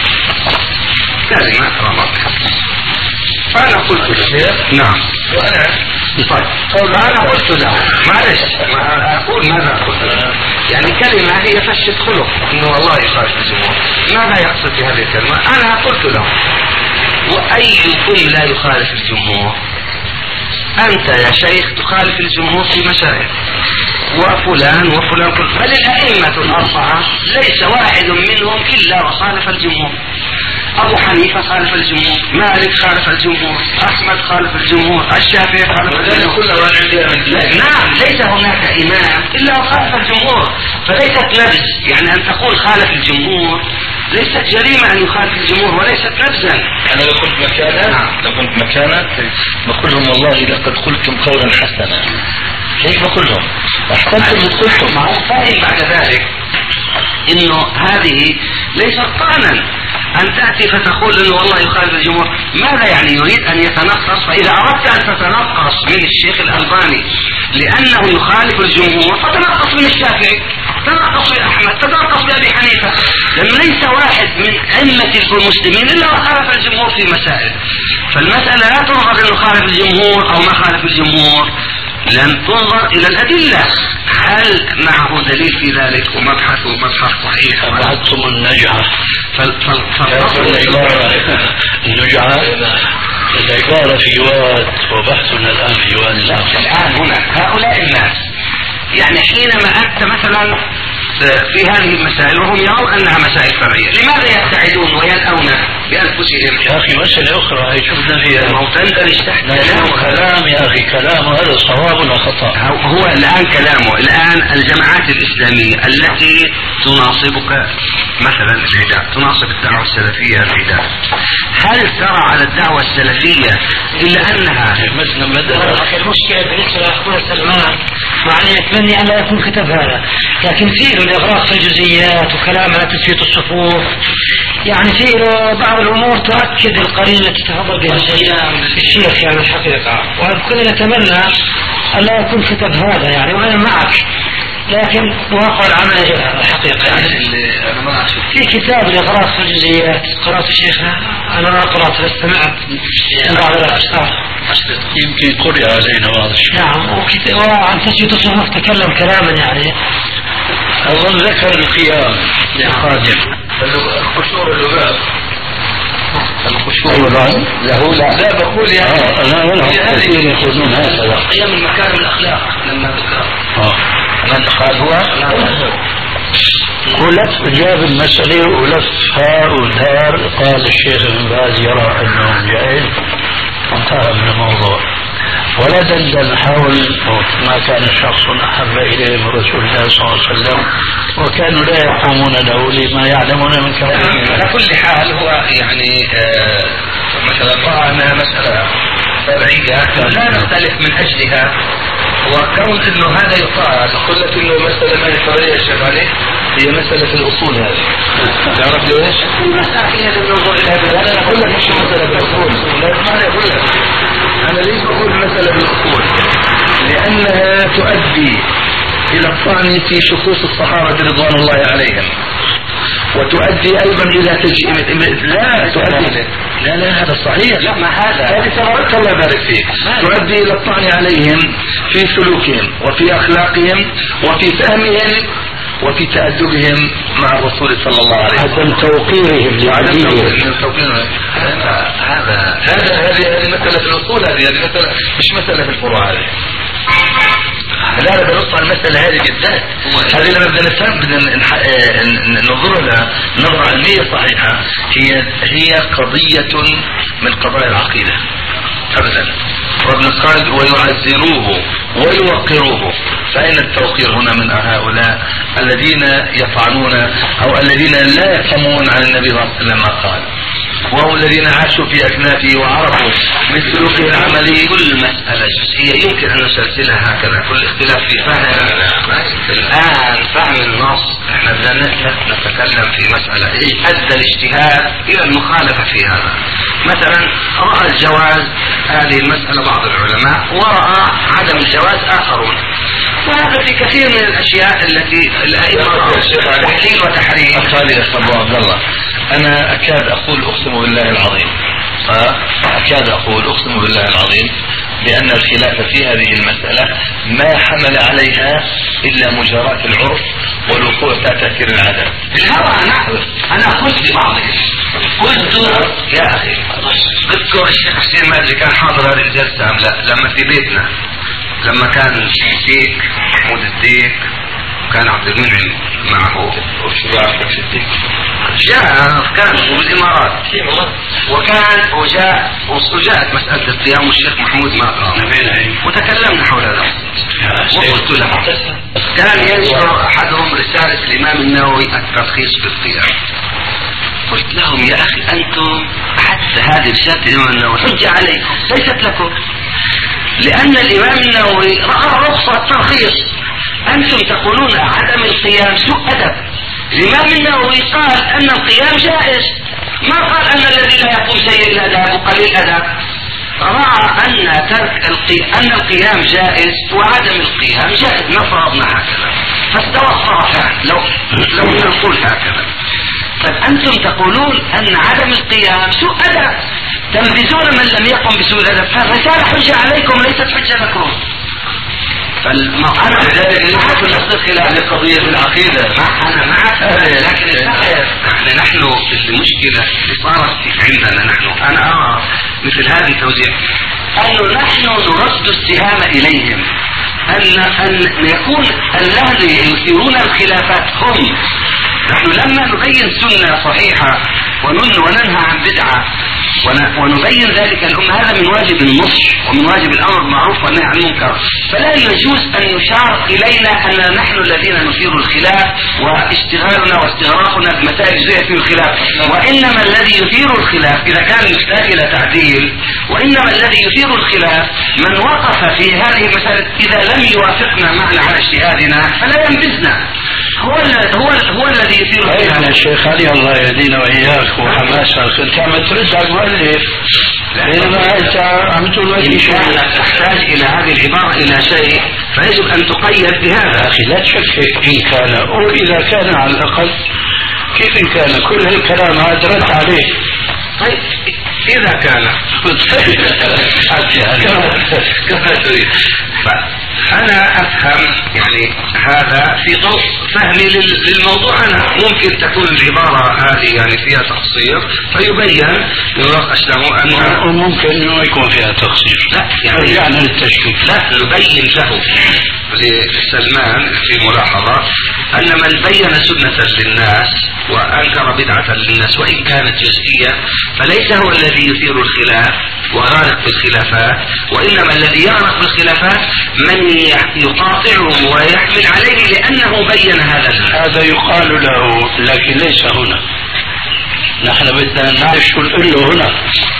كلمة رمضان. فأنا قلت له نعم وأنا طيب أنا قلت له معلش ما أقول ماذا قلت له، يعني كلمة هي فشت خلق إنه والله يخالف الجمهور، ماذا يقصد بهذه الكلمة؟ أنا قلت له وأيكم لا يخالف الجمهور؟ أنت يا شيخ تخالف الجمهور في مسائل وفلان وفلان كل، بل الأئمة الأربعة ليس واحد منهم إلا وخالف الجمهور. أبو حنيفة خالف الجمهور، مالك خالف الجمهور، أحمد خالف الجمهور، الشافعي خالف الجمهور. نعم ليس هناك إمام إلا وخالف الجمهور، فليست نبذ، يعني أن تقول خالف الجمهور ليست جريمة أن يخالف الجمهور وليست نبذا. أنا لو كنت مكانه نعم. لو كنت مكانه بقول لهم والله لقد قلتم قولا حسنا، هيك بقول لهم أحسنتم قلتم. فإن بعد ذلك إنه هذه ليست طعنا أن تأتي فتقول إنه والله يخالف الجمهور، ماذا يعني يريد أن يتنقص؟ فإذا أردت أن تتنقص من الشيخ الألباني لأنه يخالف الجمهور فتنقص من الشافعي، تنقص من أحمد، تنقص بأبي حنيفة، لأنه ليس واحد من أئمة المسلمين إلا وخالف الجمهور في مسائل. فالمسألة لا تنظر إنه خالف الجمهور أو ما خالف الجمهور، لن تنظر إلى الأدلة هل معه دليل في ذلك ومبحث ومبحث صحيح. بعدتم النجعة العبارة النجعة العبارة في واد وبحثنا الآن في واد الآخر. الآن هنا هؤلاء الناس يعني حينما أنت مثلا في هذه المسائل وهم يرون أنها مسائل فرعية، لماذا يبتعدون ويلأون بأنفسهم؟ يا أخي مسألة أخرى هي شفنا فيها ما هو تندرج تحت كلام كلام يا أخي كلام هذا صواب وخطأ. هو الآن كلامه الآن الجماعات الإسلامية التي تناصبك مثلا العداء، تناصب الدعوة السلفية العداء، هل ترى على الدعوة السلفية إلا أنها مثلا بدأ المشكلة بالنسبة لأخونا سلمان معني أتمنى أن لا يكون كتب هذا، لكن فيه الإغراق في الجزئيات وكلام على تثبيت الصفوف، يعني فيه بعض الأمور تؤكد القرينة تتفضل بها الشيخ يعني الحقيقة، وكنا نتمنى أن لا يكون كتب هذا يعني، وأنا معك لكن واقع العمل يجب هذا الحقيقة يعني. أنا ما أشوف في كتاب الإغراق في الجزئيات قرأت شيخنا، أنا ما قرأت بس سمعت بعض الأشخاص يمكن قرئ علينا بعض الشيء. نعم وعن تثبيت الصفوف تكلم كلاما يعني أظن ذكر القيام للقادم الخشوع اللباب الخشوع أيضا له لا لا بقول يعني لا لا كثير يقولون هكذا قيام من مكارم الأخلاق لما ذكر من قال هو ولف جاب المسألة ولفها ودار قال الشيخ ابن باز يرى أنه جائز انتهى من الموضوع ولا دندن حول ما كان شخص أحب إليه من رسول الله صلى الله عليه وسلم وكانوا لا يقومون له لما يعلمون من كلامه. على كل حال هو يعني آه مثلا رأى أنها مسألة فرعية لا نختلف من أجلها، وكون انه هذا يقال اقول لك انه مسألة ما هي فرعية شيخ علي، هي مسألة الأصول هذه. تعرف ليش؟ المسألة هي النظر إلى انا اقول لك مش مسألة بالأصول، لا اسمعني اقول لك انا ليش بقول مسألة بالأصول؟ لأنها تؤدي إلى الطعن في شخوص الصحابة رضوان الله عليهم، وتؤدي ايضا الى تجي... لا تؤدي لا لا هذا صحيح، لا ما هذا هذه تبارك الله يبارك فيك، تؤدي الى الطعن عليهم في سلوكهم وفي اخلاقهم وفي فهمهم وفي تأدبهم مع الرسول صلى الله عليه وسلم، عدم توقيرهم لعدم هذا هذا هذا هذه مسألة في الأصول، هذه هذه مسألة مش مسألة في الفروع هذه. لا لا بنص على المسألة هذه بالذات، هذه لما بدنا نفهم بدنا ننظر لها نظرة علمية صحيحة، هي هي قضية من قضايا العقيدة أبدا. وابن قال ويعزروه ويوقروه، فأين التوقير هنا من هؤلاء الذين يطعنون أو الذين لا يفهمون عن النبي صلى الله عليه وسلم ما قال، وهم الذين عاشوا في أكنافه وعرفوا من سلوكه العملي. كل مسألة جزئية يمكن أن نسلسلها هكذا، كل اختلاف في فهم الآن فهم النص نحن بدنا نتكلم في مسألة إيه أدى الاجتهاد إلى المخالفة في هذا. مثلا رأى الجواز هذه المسألة بعض العلماء، ورأى عدم الجواز آخرون، وهذا في كثير من الأشياء التي الأئمة رأوا تحليل وتحريم. خالي يا أبو عبد الله، أنا أكاد أقول أقسم بالله العظيم أكاد أقول أقسم بالله العظيم بأن الخلاف في هذه المسألة ما حمل عليها إلا مجاراة العرف والوقوع تحت تأثير العادات. الهوى أنا أنا قلت لبعض قلت يا أخي اذكر الشيخ حسين ما أدري كان حاضر هذه الجلسة أم لا، لما في بيتنا لما كان الديك محمود الديك وكان عبد المنعم معه جاء كان بالإمارات وكان وجاء وجاءت مسألة القيام والشيخ محمود ما قام وتكلمنا حول هذا وقلت له كان ينشر أحدهم رسالة الإمام النووي الترخيص بالقيام. قلت لهم يا أخي أنتم حتى هذه رسالة الإمام النووي حجة عليكم ليست لكم، لأن الإمام النووي رأى رخصة الترخيص، أنتم تقولون عدم القيام سوء أدب. الإمام النووي قال أن القيام جائز، ما قال أن الذي لا يقوم سيء الأدب وقليل الأدب. رأى أن ترك القي... أن القيام جائز وعدم القيام جائز، ما فرضنا هكذا، فاستوى الطرفان لو لو نقول هكذا. طيب أنتم تقولون أن عدم القيام سوء أدب، تنبذون من لم يقم بسوء الأدب، فالرسالة حجة عليكم ليست حجة لكم. فالمعنى ذلك نص خلال قضية العقيدة. أنا معك، لكن نحن نحن المشكلة اللي صارت عندنا نحن أنا أرى مثل هذه التوزيع أنه نحن نرد السهام إليهم، أن أن يكون الذي يثيرون الخلافات هم. نحن لما نبين سنة صحيحة وننهى عن بدعة ونبين ذلك الأمة، هذا من واجب النصح ومن واجب الأمر بالمعروف والنهي عن المنكر، فلا يجوز أن يشار إلينا أن نحن الذين نثير الخلاف واشتغالنا واستغراقنا بمسائل جزئية في الخلاف، وإنما الذي يثير الخلاف إذا كان يحتاج إلى تعديل، وإنما الذي يثير الخلاف من وقف في هذه المسائل إذا لم يوافقنا معنا على اجتهادنا فلا ينبذنا، هو هو هو الذي يثير الخلاف. يا شيخ علي الله يهدينا وإياك وحماسك، أنت عم ترد على المؤلف بينما أنت عم تقول إن كانت تحتاج إلى هذه العبارة إلى شيء فيجب أن تقيد بهذا. أخي لا تشكك إن كان أو إذا كان على الأقل، كيف إن كان كل هالكلام هذا رد عليه. طيب إذا كان كما تريد، فأنا أفهم يعني هذا في ضوء فهمي للموضوع. أنا ممكن تكون العبارة هذه يعني فيها تقصير فيبين يناقش له أن وممكن ما يكون فيها تقصير، لا يعني يعني للتشكيك لا نبين له لسلمان في ملاحظة أن من بين سنة للناس وأنكر بدعة للناس وإن كانت جزئية فليس هو الذي يثير الخلاف وغارق في الخلافات، وإنما الذي يغرق في الخلافات من يقاطعه ويحمل عليه لأنه بين هذا الناس. هذا يقال له لكن ليس هنا، نحن بدنا نعرف شو نقول له هنا.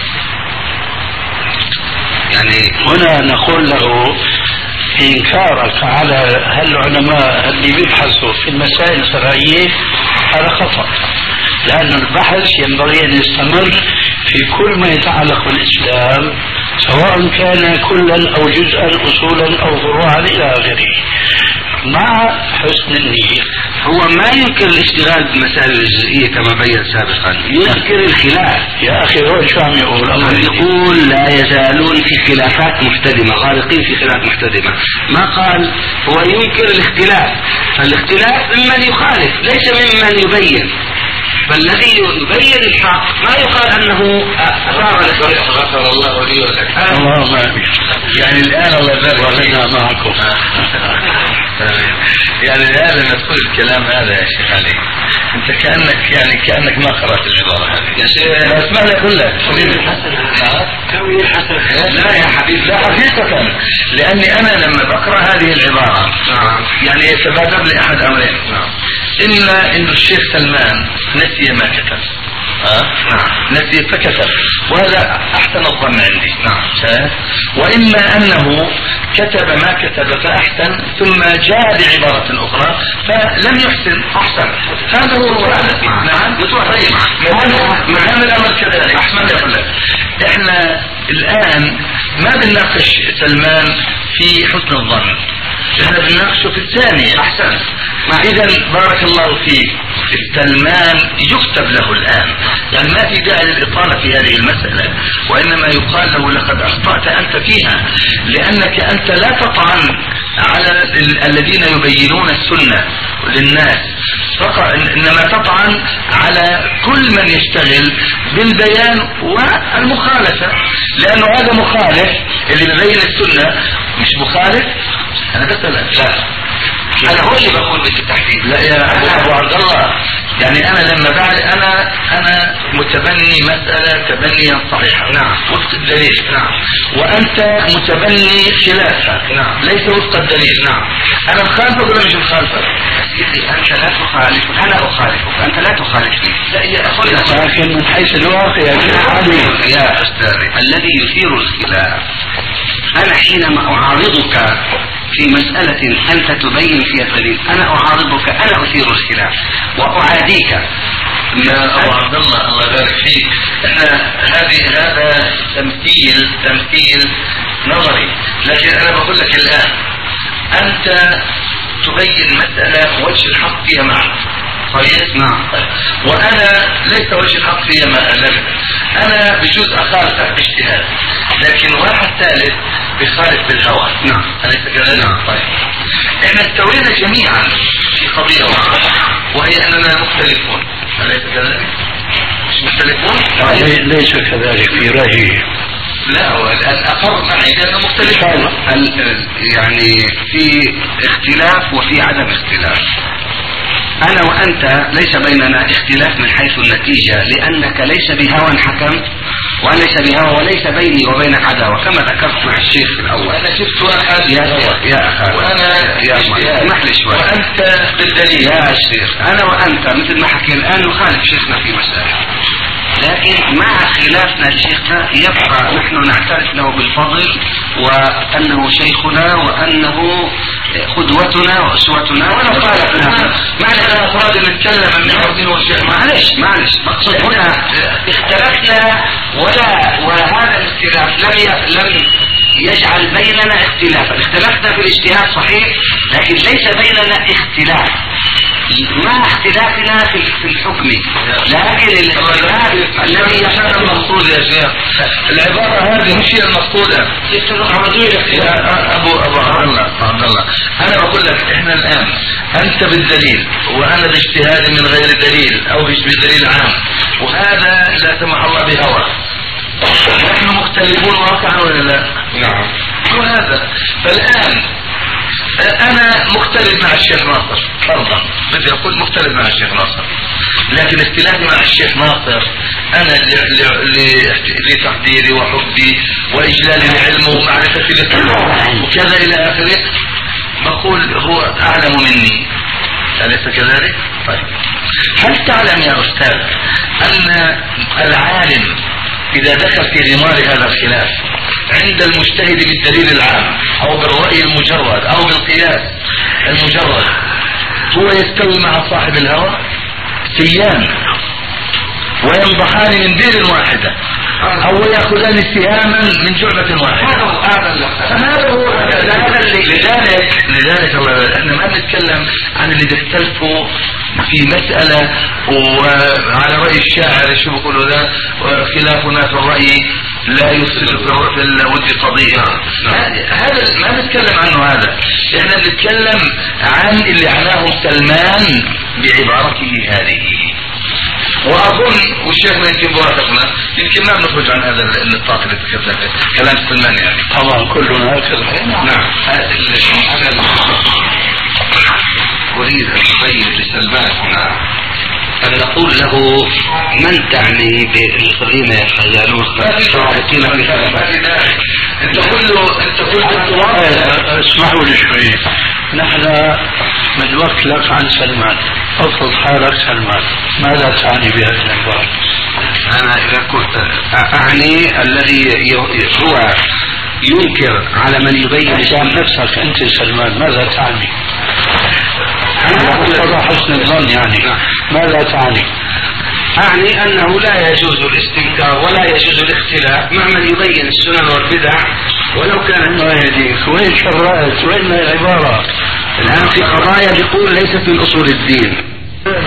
يعني هنا نقول له إنكارك على هالعلماء اللي بيبحثوا في المسائل الشرعية هذا خطأ، لأن البحث ينبغي أن يستمر في كل ما يتعلق بالإسلام سواء كان كلا أو جزءا أصولا أو فروعا إلى آخره مع حسن النية. هو ما ينكر الاشتغال بالمسائل الجزئية كما بين سابقا، ينكر الخلاف. يا أخي هو شو عم يقول؟ الله يقول لا يزالون في خلافات محتدمة، غارقين في خلاف محتدمة. ما قال هو ينكر الاختلاف، فالاختلاف ممن يخالف ليس ممن يبين، فالذي يبين الحق ما يقال أنه أثار الاختلاف. غفر الله لي ولك. اللهم آمين. يعني الآن الله يبارك ولنا معكم. يعني الآن لما تقول الكلام هذا يا شيخ علي أنت كأنك يعني كأنك ما قرأت العبارة هذه. يا شيخ اسمع لي أقول لك كوي الحسن. لا يا حبيبي لا حقيقة، لأني أنا لما بقرأ هذه العبارة يعني يتبادر لي أحد أمرين، إما إنه الشيخ سلمان نسي ما كتب أه؟ نعم. نسي فكتب، وهذا أحسن الظن عندي. نعم. وإما أنه كتب ما كتب فأحسن ثم جاء بعبارة أخرى فلم يحسن. احسن. هذا هو نعم طيب ما دام الامر كذلك احسن لك. احنا الان ما بنناقش سلمان في حسن الظن، احنا بنناقشه في الثانية. احسن. اذا بارك الله فيك سلمان يكتب له الان، يعني ما في داعي للاطالة في هذه المسألة، وانما يقال له لقد اخطأت انت فيها، لانك انت لا تطعن على الذين يبينون السنة للناس فقط، انما تطعن على كل من يشتغل بالبيان والمخالفة، لانه هذا مخالف اللي بيبين السنة مش مخالف. انا بسأل لا انا هو اللي بقول بالتحديد. لا يا ابو, أبو عبد الله، يعني انا لما بعد انا انا متبني مسألة تبنيا صحيحا نعم وفق الدليل نعم، وانت متبني خلافها نعم ليس وفق الدليل نعم. انا مخالفك ولا مش مخالفك؟ انت لا تخالف انا اخالفك، انت لا تخالفني. لا يا اخوي لكن من حيث الواقع يا استاذي الذي يثير الخلاف انا حينما اعارضك في مسألة أنت تبين فيها الدليل، أنا أعارضك، أنا أثير الخلاف وأعاديك. يا أبو عبد الله الله يبارك فيك، احنا هذه هذا تمثيل تمثيل نظري، لكن أنا بقول لك الآن أنت تبين مسألة وجه الحق فيها معك كويس؟ نعم. وانا ليس وجه الحق فيها ما ألمت، انا بجوز اخالفك باجتهاد، لكن واحد ثالث بخالف بالهوى. نعم. أليس كذلك؟ نعم. طيب احنا استوينا جميعا في قضية واحدة وهي اننا مختلفون، أليس كذلك؟ مش مختلفون؟ ليس كذلك في رأيي. لا الاقر معي لانه مختلفون، يعني في اختلاف وفي عدم اختلاف. أنا وأنت ليس بيننا اختلاف من حيث النتيجة، لأنك ليس بهوى حكمت وأنا ليس بهوى، وليس بيني وبينك عداوة كما ذكرت مع الشيخ في الأول. أنا شفت واحد يا يا أخي وأنا يا اسمح لي شوي، وأنت بالدليل يا شيخ. أنا وأنت مثل ما حكي الآن نخالف شيخنا في مسألة، لكن مع خلافنا لشيخنا يبقى نحن نعترف له بالفضل وأنه شيخنا وأنه قدوتنا وأسوتنا ونخالف له. معنى أنا أفراد نتكلم من عرضين والشيخ معلش معلش مقصود هنا اختلفنا، ولا وهذا الاختلاف لم لم يجعل بيننا اختلافا. اختلفنا في الاجتهاد صحيح، لكن ليس بيننا اختلاف مع اختلافنا في الحكم، لكن الاختلاف الذي يشان المقصود يا شيخ. العبارة هذه مش هي المقصودة يا أبو أبو عبد الله. عبد الله أنا بقول لك إحنا الآن أنت بالدليل وأنا باجتهاد من غير دليل أو بدليل عام، وهذا لا سمح الله بهوى، نحن مختلفون واقعا ولا لا؟ نعم. وهذا فالآن انا مختلف مع الشيخ ناصر فرضا، بدي اقول مختلف مع الشيخ ناصر، لكن اختلافي مع الشيخ ناصر انا لتقديري وحبي واجلالي لعلمه ومعرفتي لقلبه وكذا الى اخره، بقول هو اعلم مني، أليس كذلك؟ طيب هل تعلم يا استاذ ان العالم إذا دخل في غمار هذا الخلاف عند المجتهد بالدليل العام أو بالرأي المجرد أو بالقياس المجرد هو يستوي مع صاحب الهوى سيان وينضحان من بئر واحدة أو يأخذان سهاما من جعبة واحدة. هذا هو هذا لذلك لذلك الله احنا ما بنتكلم عن اللي بيختلفوا في مسألة وعلى رأي الشاعر شو بيقولوا ذا خلافنا في الرأي لا يفسد في الود قضية. هذا ما بنتكلم عنه، هذا احنا بنتكلم عن اللي عناه سلمان بعبارته هذه، واظن والشيخنا يمكن بوافقنا، يمكن ما بنخرج عن هذا النطاق اللي تكلم كلام سلمان يعني. طبعا كلنا هكذا. نعم. أريد أن أبين لسلمان هنا أن نقول له من تعني بالذين يتخيلون صادقين في ذلك. أنت كله أنت كله اسمحوا لي شوي، نحن من وقت لك عن سلمان، افرض حالك سلمان، ماذا تعني بهذه العبارة؟ أنا إذا كنت أعني الذي هو ينكر على من يبين عن نفسك أنت سلمان، ماذا تعني؟ أنا حسن الظن يعني ماذا تعني؟ أعني أنه لا يجوز الاستنكار ولا يجوز الاختلاف مع من يبين السنن والبدع ولو كانت. الله يهديك، وين شرعت؟ وين العبارة؟ الآن في قضايا بيقول ليست من أصول الدين.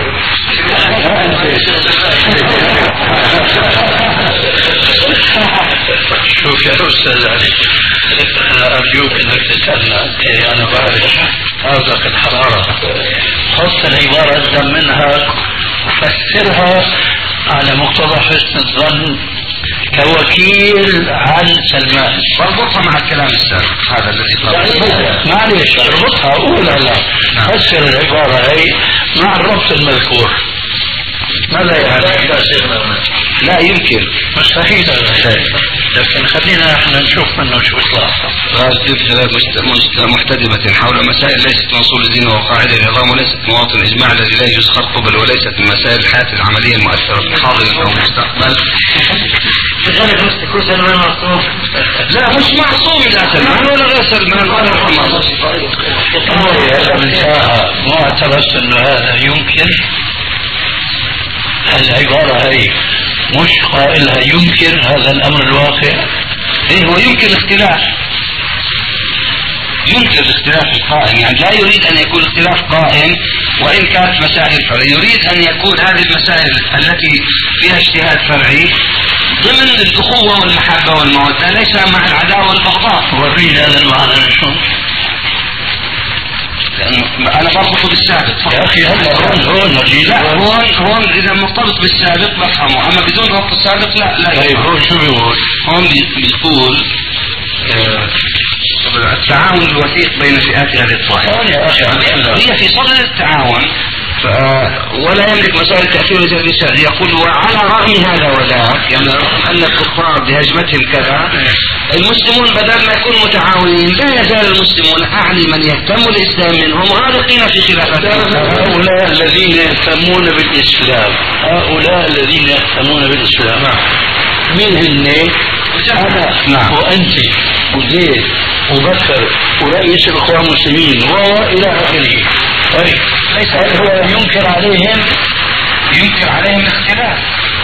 شوف يا أستاذ علي، أنا أرجوك أنك تسألنا، أنا بعرف هذا الحرارة، حط العبارة أقدم منها وفسرها على مقتضى حسن الظن كوكيل عن سلمان، واربطها مع الكلام السابق هذا الذي قبل. معلش اربطها، أقول لا فسر العبارة هي مع الربط المذكور. ماذا يعني؟ لا يمكن، مستحيل هذا الشيء، لكن خلينا احنا نشوف منه شو يطلع. غازل ثلاث محتدمة حول مسائل ليست من اصول الدين وقاعدة النظام وليست مواطن الاجماع الذي لا يجوز خرقه، بل وليست من مسائل الحياة العملية المؤثرة في حاضر او مستقبل. لا مش معصوم لا سلمان ولا غير سلمان ولا محمد. ما اعتبرت انه هذا يمكن، العبارة هي مش قائلها يمكن هذا الأمر الواقع. إيه هو يمكن الاختلاف، يمكن الاختلاف القائم، يعني لا يريد أن يكون اختلاف قائم وإن كانت مسائل فرعية، يريد أن يكون هذه المسائل التي فيها اجتهاد فرعي ضمن الأخوة والمحبة والمودة، ليس مع العداوة والبغضاء. ورينا هذا المعنى نشوف. أنا بربطه بالسابق يا أخي هلا هون هون لا هون هون إذا مرتبط بالسابق بفهمه، أما بدون ربط السابق لا لا. طيب هون شو بيقول؟ هون بيقول آه التعاون الوثيق بين فئات هذه الطائفة. يا أخي هي في صدر التعاون ولا يملك مسائل التأثير والتأثير. يقول وعلى رغم هذا وذاك، يعني رغم أن الكفار بهجمتهم كذا، المسلمون بدل ما يكونوا متعاونين لا يزال المسلمون أعني من يهتم الإسلام منهم غارقين في خلافات. هؤلاء الذين يهتمون بالإسلام، هؤلاء الذين يهتمون بالإسلام مين هن؟ أنا نعم. وأنت وزيد وبكر ورئيس الإخوان المسلمين وإلى آخره. طيب ليس هو ينكر عليهم ينكر عليهم الاختلاف؟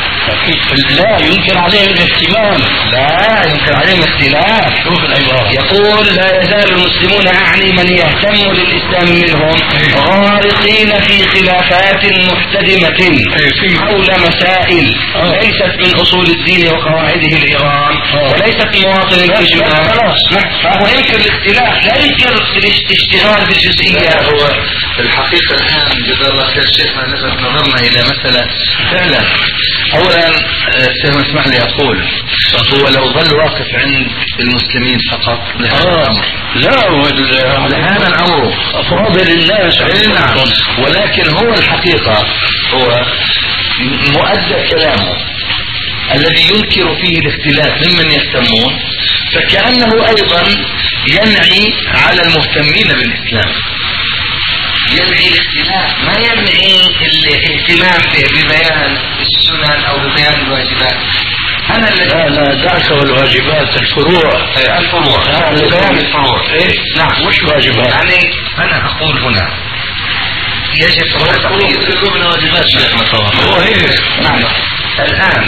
لا ينكر عليهم الاهتمام. لا ينكر عليهم اختلاف. شوف العبارة، يقول لا يزال المسلمون أعني من يهتم للإسلام منهم غارقين في خلافات محتدمة حول مسائل ليست من أصول الدين وقواعده الإيران وليست مواطن الإجماع، فهو ينكر الاختلاف لا ينكر الاشتغال بالجزئيات. هو الحقيقة الآن جزا الله خير شيخنا نظرنا إلى مسألة فعلا. أولا الشيخ اسمح لي أقول هو لو ظل واقف عند المسلمين فقط لهذا الأمر لا هذا الأمر أفاضل الناس. نعم، ولكن هو الحقيقة هو مؤدى كلامه الذي ينكر فيه الاختلاف ممن يهتمون، فكأنه أيضا ينعي على المهتمين بالإسلام، ينعي الاختلاف ما ينعي الاهتمام ببيان السنن او ببيان الواجبات. انا الذي لا لا دعك والواجبات الفروع الفروع بيان الفروع. إيه؟ نعم مش واجبات. يعني انا اقول هنا يجب يقول من واجبات شيخنا طبعا هو هيك. نعم الان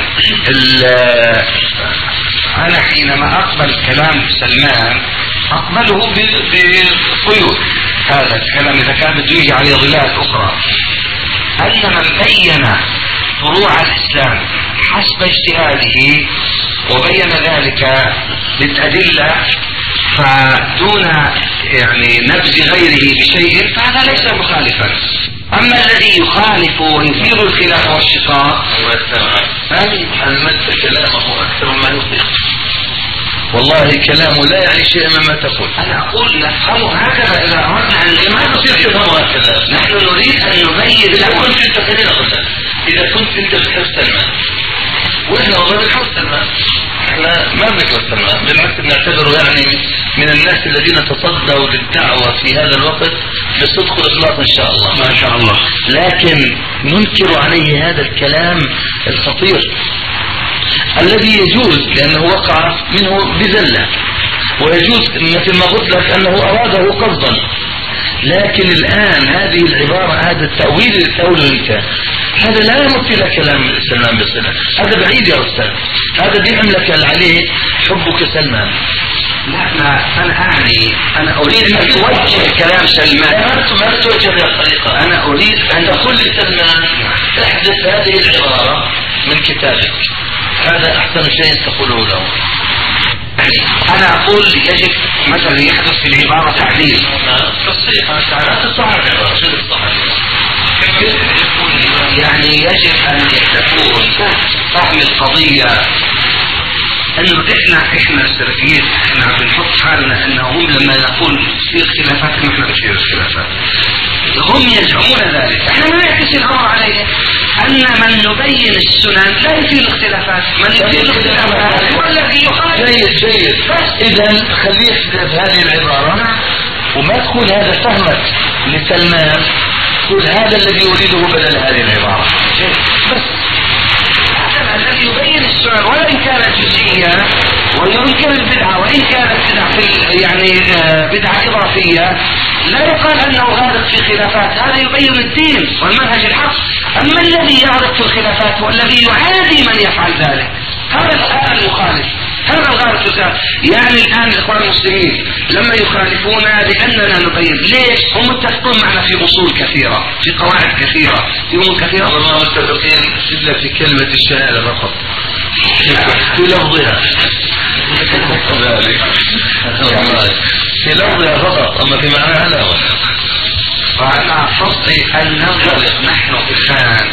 انا حينما اقبل كلام سلمان اقبله بقيود. هذا الكلام اذا كان بده يجي عليه ظلال اخرى، ان من بين فروع الاسلام حسب اجتهاده وبين ذلك بالادله فدون يعني نبذ غيره بشيء فهذا ليس مخالفا. اما الذي يخالف ويثير الخلاف والشقاق المد كلامه اكثر مما يطيق. والله كلامه لا يعني شيء مما تقول. انا اقول نفهمه هكذا اذا اردنا ان ما نصير تفهمه هكذا. نحن نريد ان نبين. اذا كنت انت خلينا اقول لك، اذا كنت انت بتحب سلمان واحنا والله بنحب سلمان، احنا ما بنكره سلمان، بالعكس بنعتبره يعني من الناس الذين تصدوا للدعوه في هذا الوقت بالصدق والاخلاص ان شاء الله. ما شاء الله. لكن ننكر عليه هذا الكلام الخطير الذي يجوز لأنه وقع منه بذلة، ويجوز مثل ما قلت لك أنه أراده قصدا، لكن الآن هذه العبارة هذا التأويل اللي تقوله أنت هذا لا يمت إلى كلام سلمان بصلة، هذا بعيد يا أستاذ، هذا بيعمل لك عليه حبك سلمان. لا لا أنا أعني أنا أريد أن توجه كلام سلمان، ما توجه بالطريقة، أنا أريد أن تقول لسلمان احذف هذه العبارة من كتابك، هذا أحسن شيء تقوله له. أنا أقول يجب مثلا يحدث في العبارة تعديل تصحيح، لا تصحح العبارة، شو تصحح؟ يعني يجب أن تكون فهم القضية انه احنا احنا السلفيين احنا بنحط حالنا انهم لما نقول في اختلافات نحن بنشير الخلافات، هم يزعمون ذلك، احنا ما نعكس الامر عليهم ان من يبين السنن لا يثير الاختلافات، من يثير الاختلافات هو الذي يخالف. جيد جيد، اذا خليه يحذف هذه العبارة وما تكون هذا فهمك لسلمان، تقول هذا الذي يريده بدل هذه العبارة بس. الذي يبين السنن وإن كانت جزئية وينكر البدعة وإن كانت بدعة في يعني بدعة إضافية لا يقال أنه غارق في خلافات، هذا يبين الدين والمنهج الحق. أما الذي يغرق في الخلافات والذي يعادي من يفعل ذلك هذا الآن المخالف، هذا الغارق في الخلاف. يعني الآن الإخوان المسلمين لما يخالفونا لأننا نبين ليش هم متفقون معنا في أصول كثيرة، في قواعد كثيرة، في أمور كثيرة، والله متفقين إلا في كلمة الشهادة فقط في لفظها في لفظها فقط، أما في معناها لا. وأنا قصدي أن ننطلق نحن الآن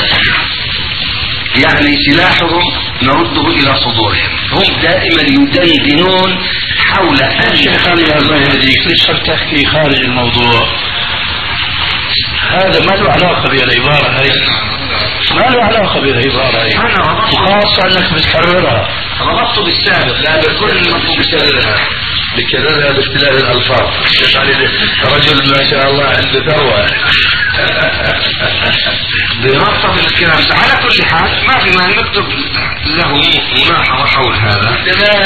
يعني سلاحهم نرده إلى صدورهم، هم دائما يدندنون حول أن شيخ علي الله يهديك ليش تحكي خارج الموضوع، هذا ما له علاقة بالعبارة هي، ما له علاقة بالعبارة هي، وخاصة أنك بتكررها. ربطت بالسابق لا بكل المفهوم بكررها بكررها باختلاف الألفاظ. شيخ علي رجل ما شاء الله عنده ثروة بربط الكلام. على كل حال ما في ما نكتب له ملاحظة حول هذا.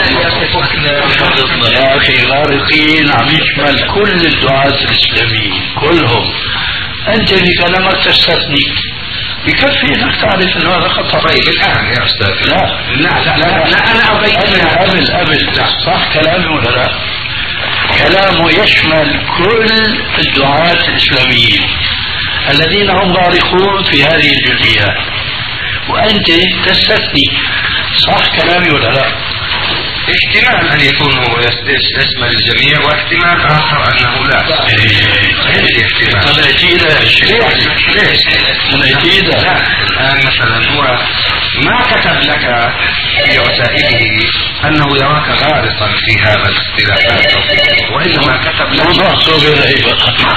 يا أخي غارقين عم يشمل كل الدعاة الإسلاميين كلهم، أنت بكلامك تستثني، بكفي انك تعرف انه هذا خطأ. طيب الان يا استاذ لا لا لا لا, لا انا ابين قبل قبل لا صح كلامي ولا لا؟ كلامه يشمل كل الدعاة الاسلاميين الذين هم غارقون في هذه الجزئيات، وانت تستثني، صح كلامي ولا لا؟ احتمال ان يكون هو يشمل الجميع واحتمال اخر انه لا. عندي احتمال. طلعتي له ليش؟ ليش؟ طلعتي له. لا الان مثلا هو ما كتب لك في رسائله انه يراك غارقا في هذا الاختلافات، وانما كتب لك مكتوب الهيبة.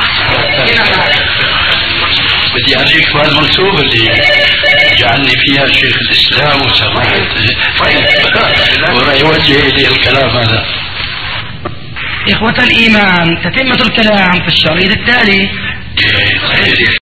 بدي أريك بالمكتوب اللي جعلني فيها شيخ الإسلام وسمعت ويوجه إلي الكلام هذا. إخوة الإيمان، تتمة الكلام في الشريط التالي.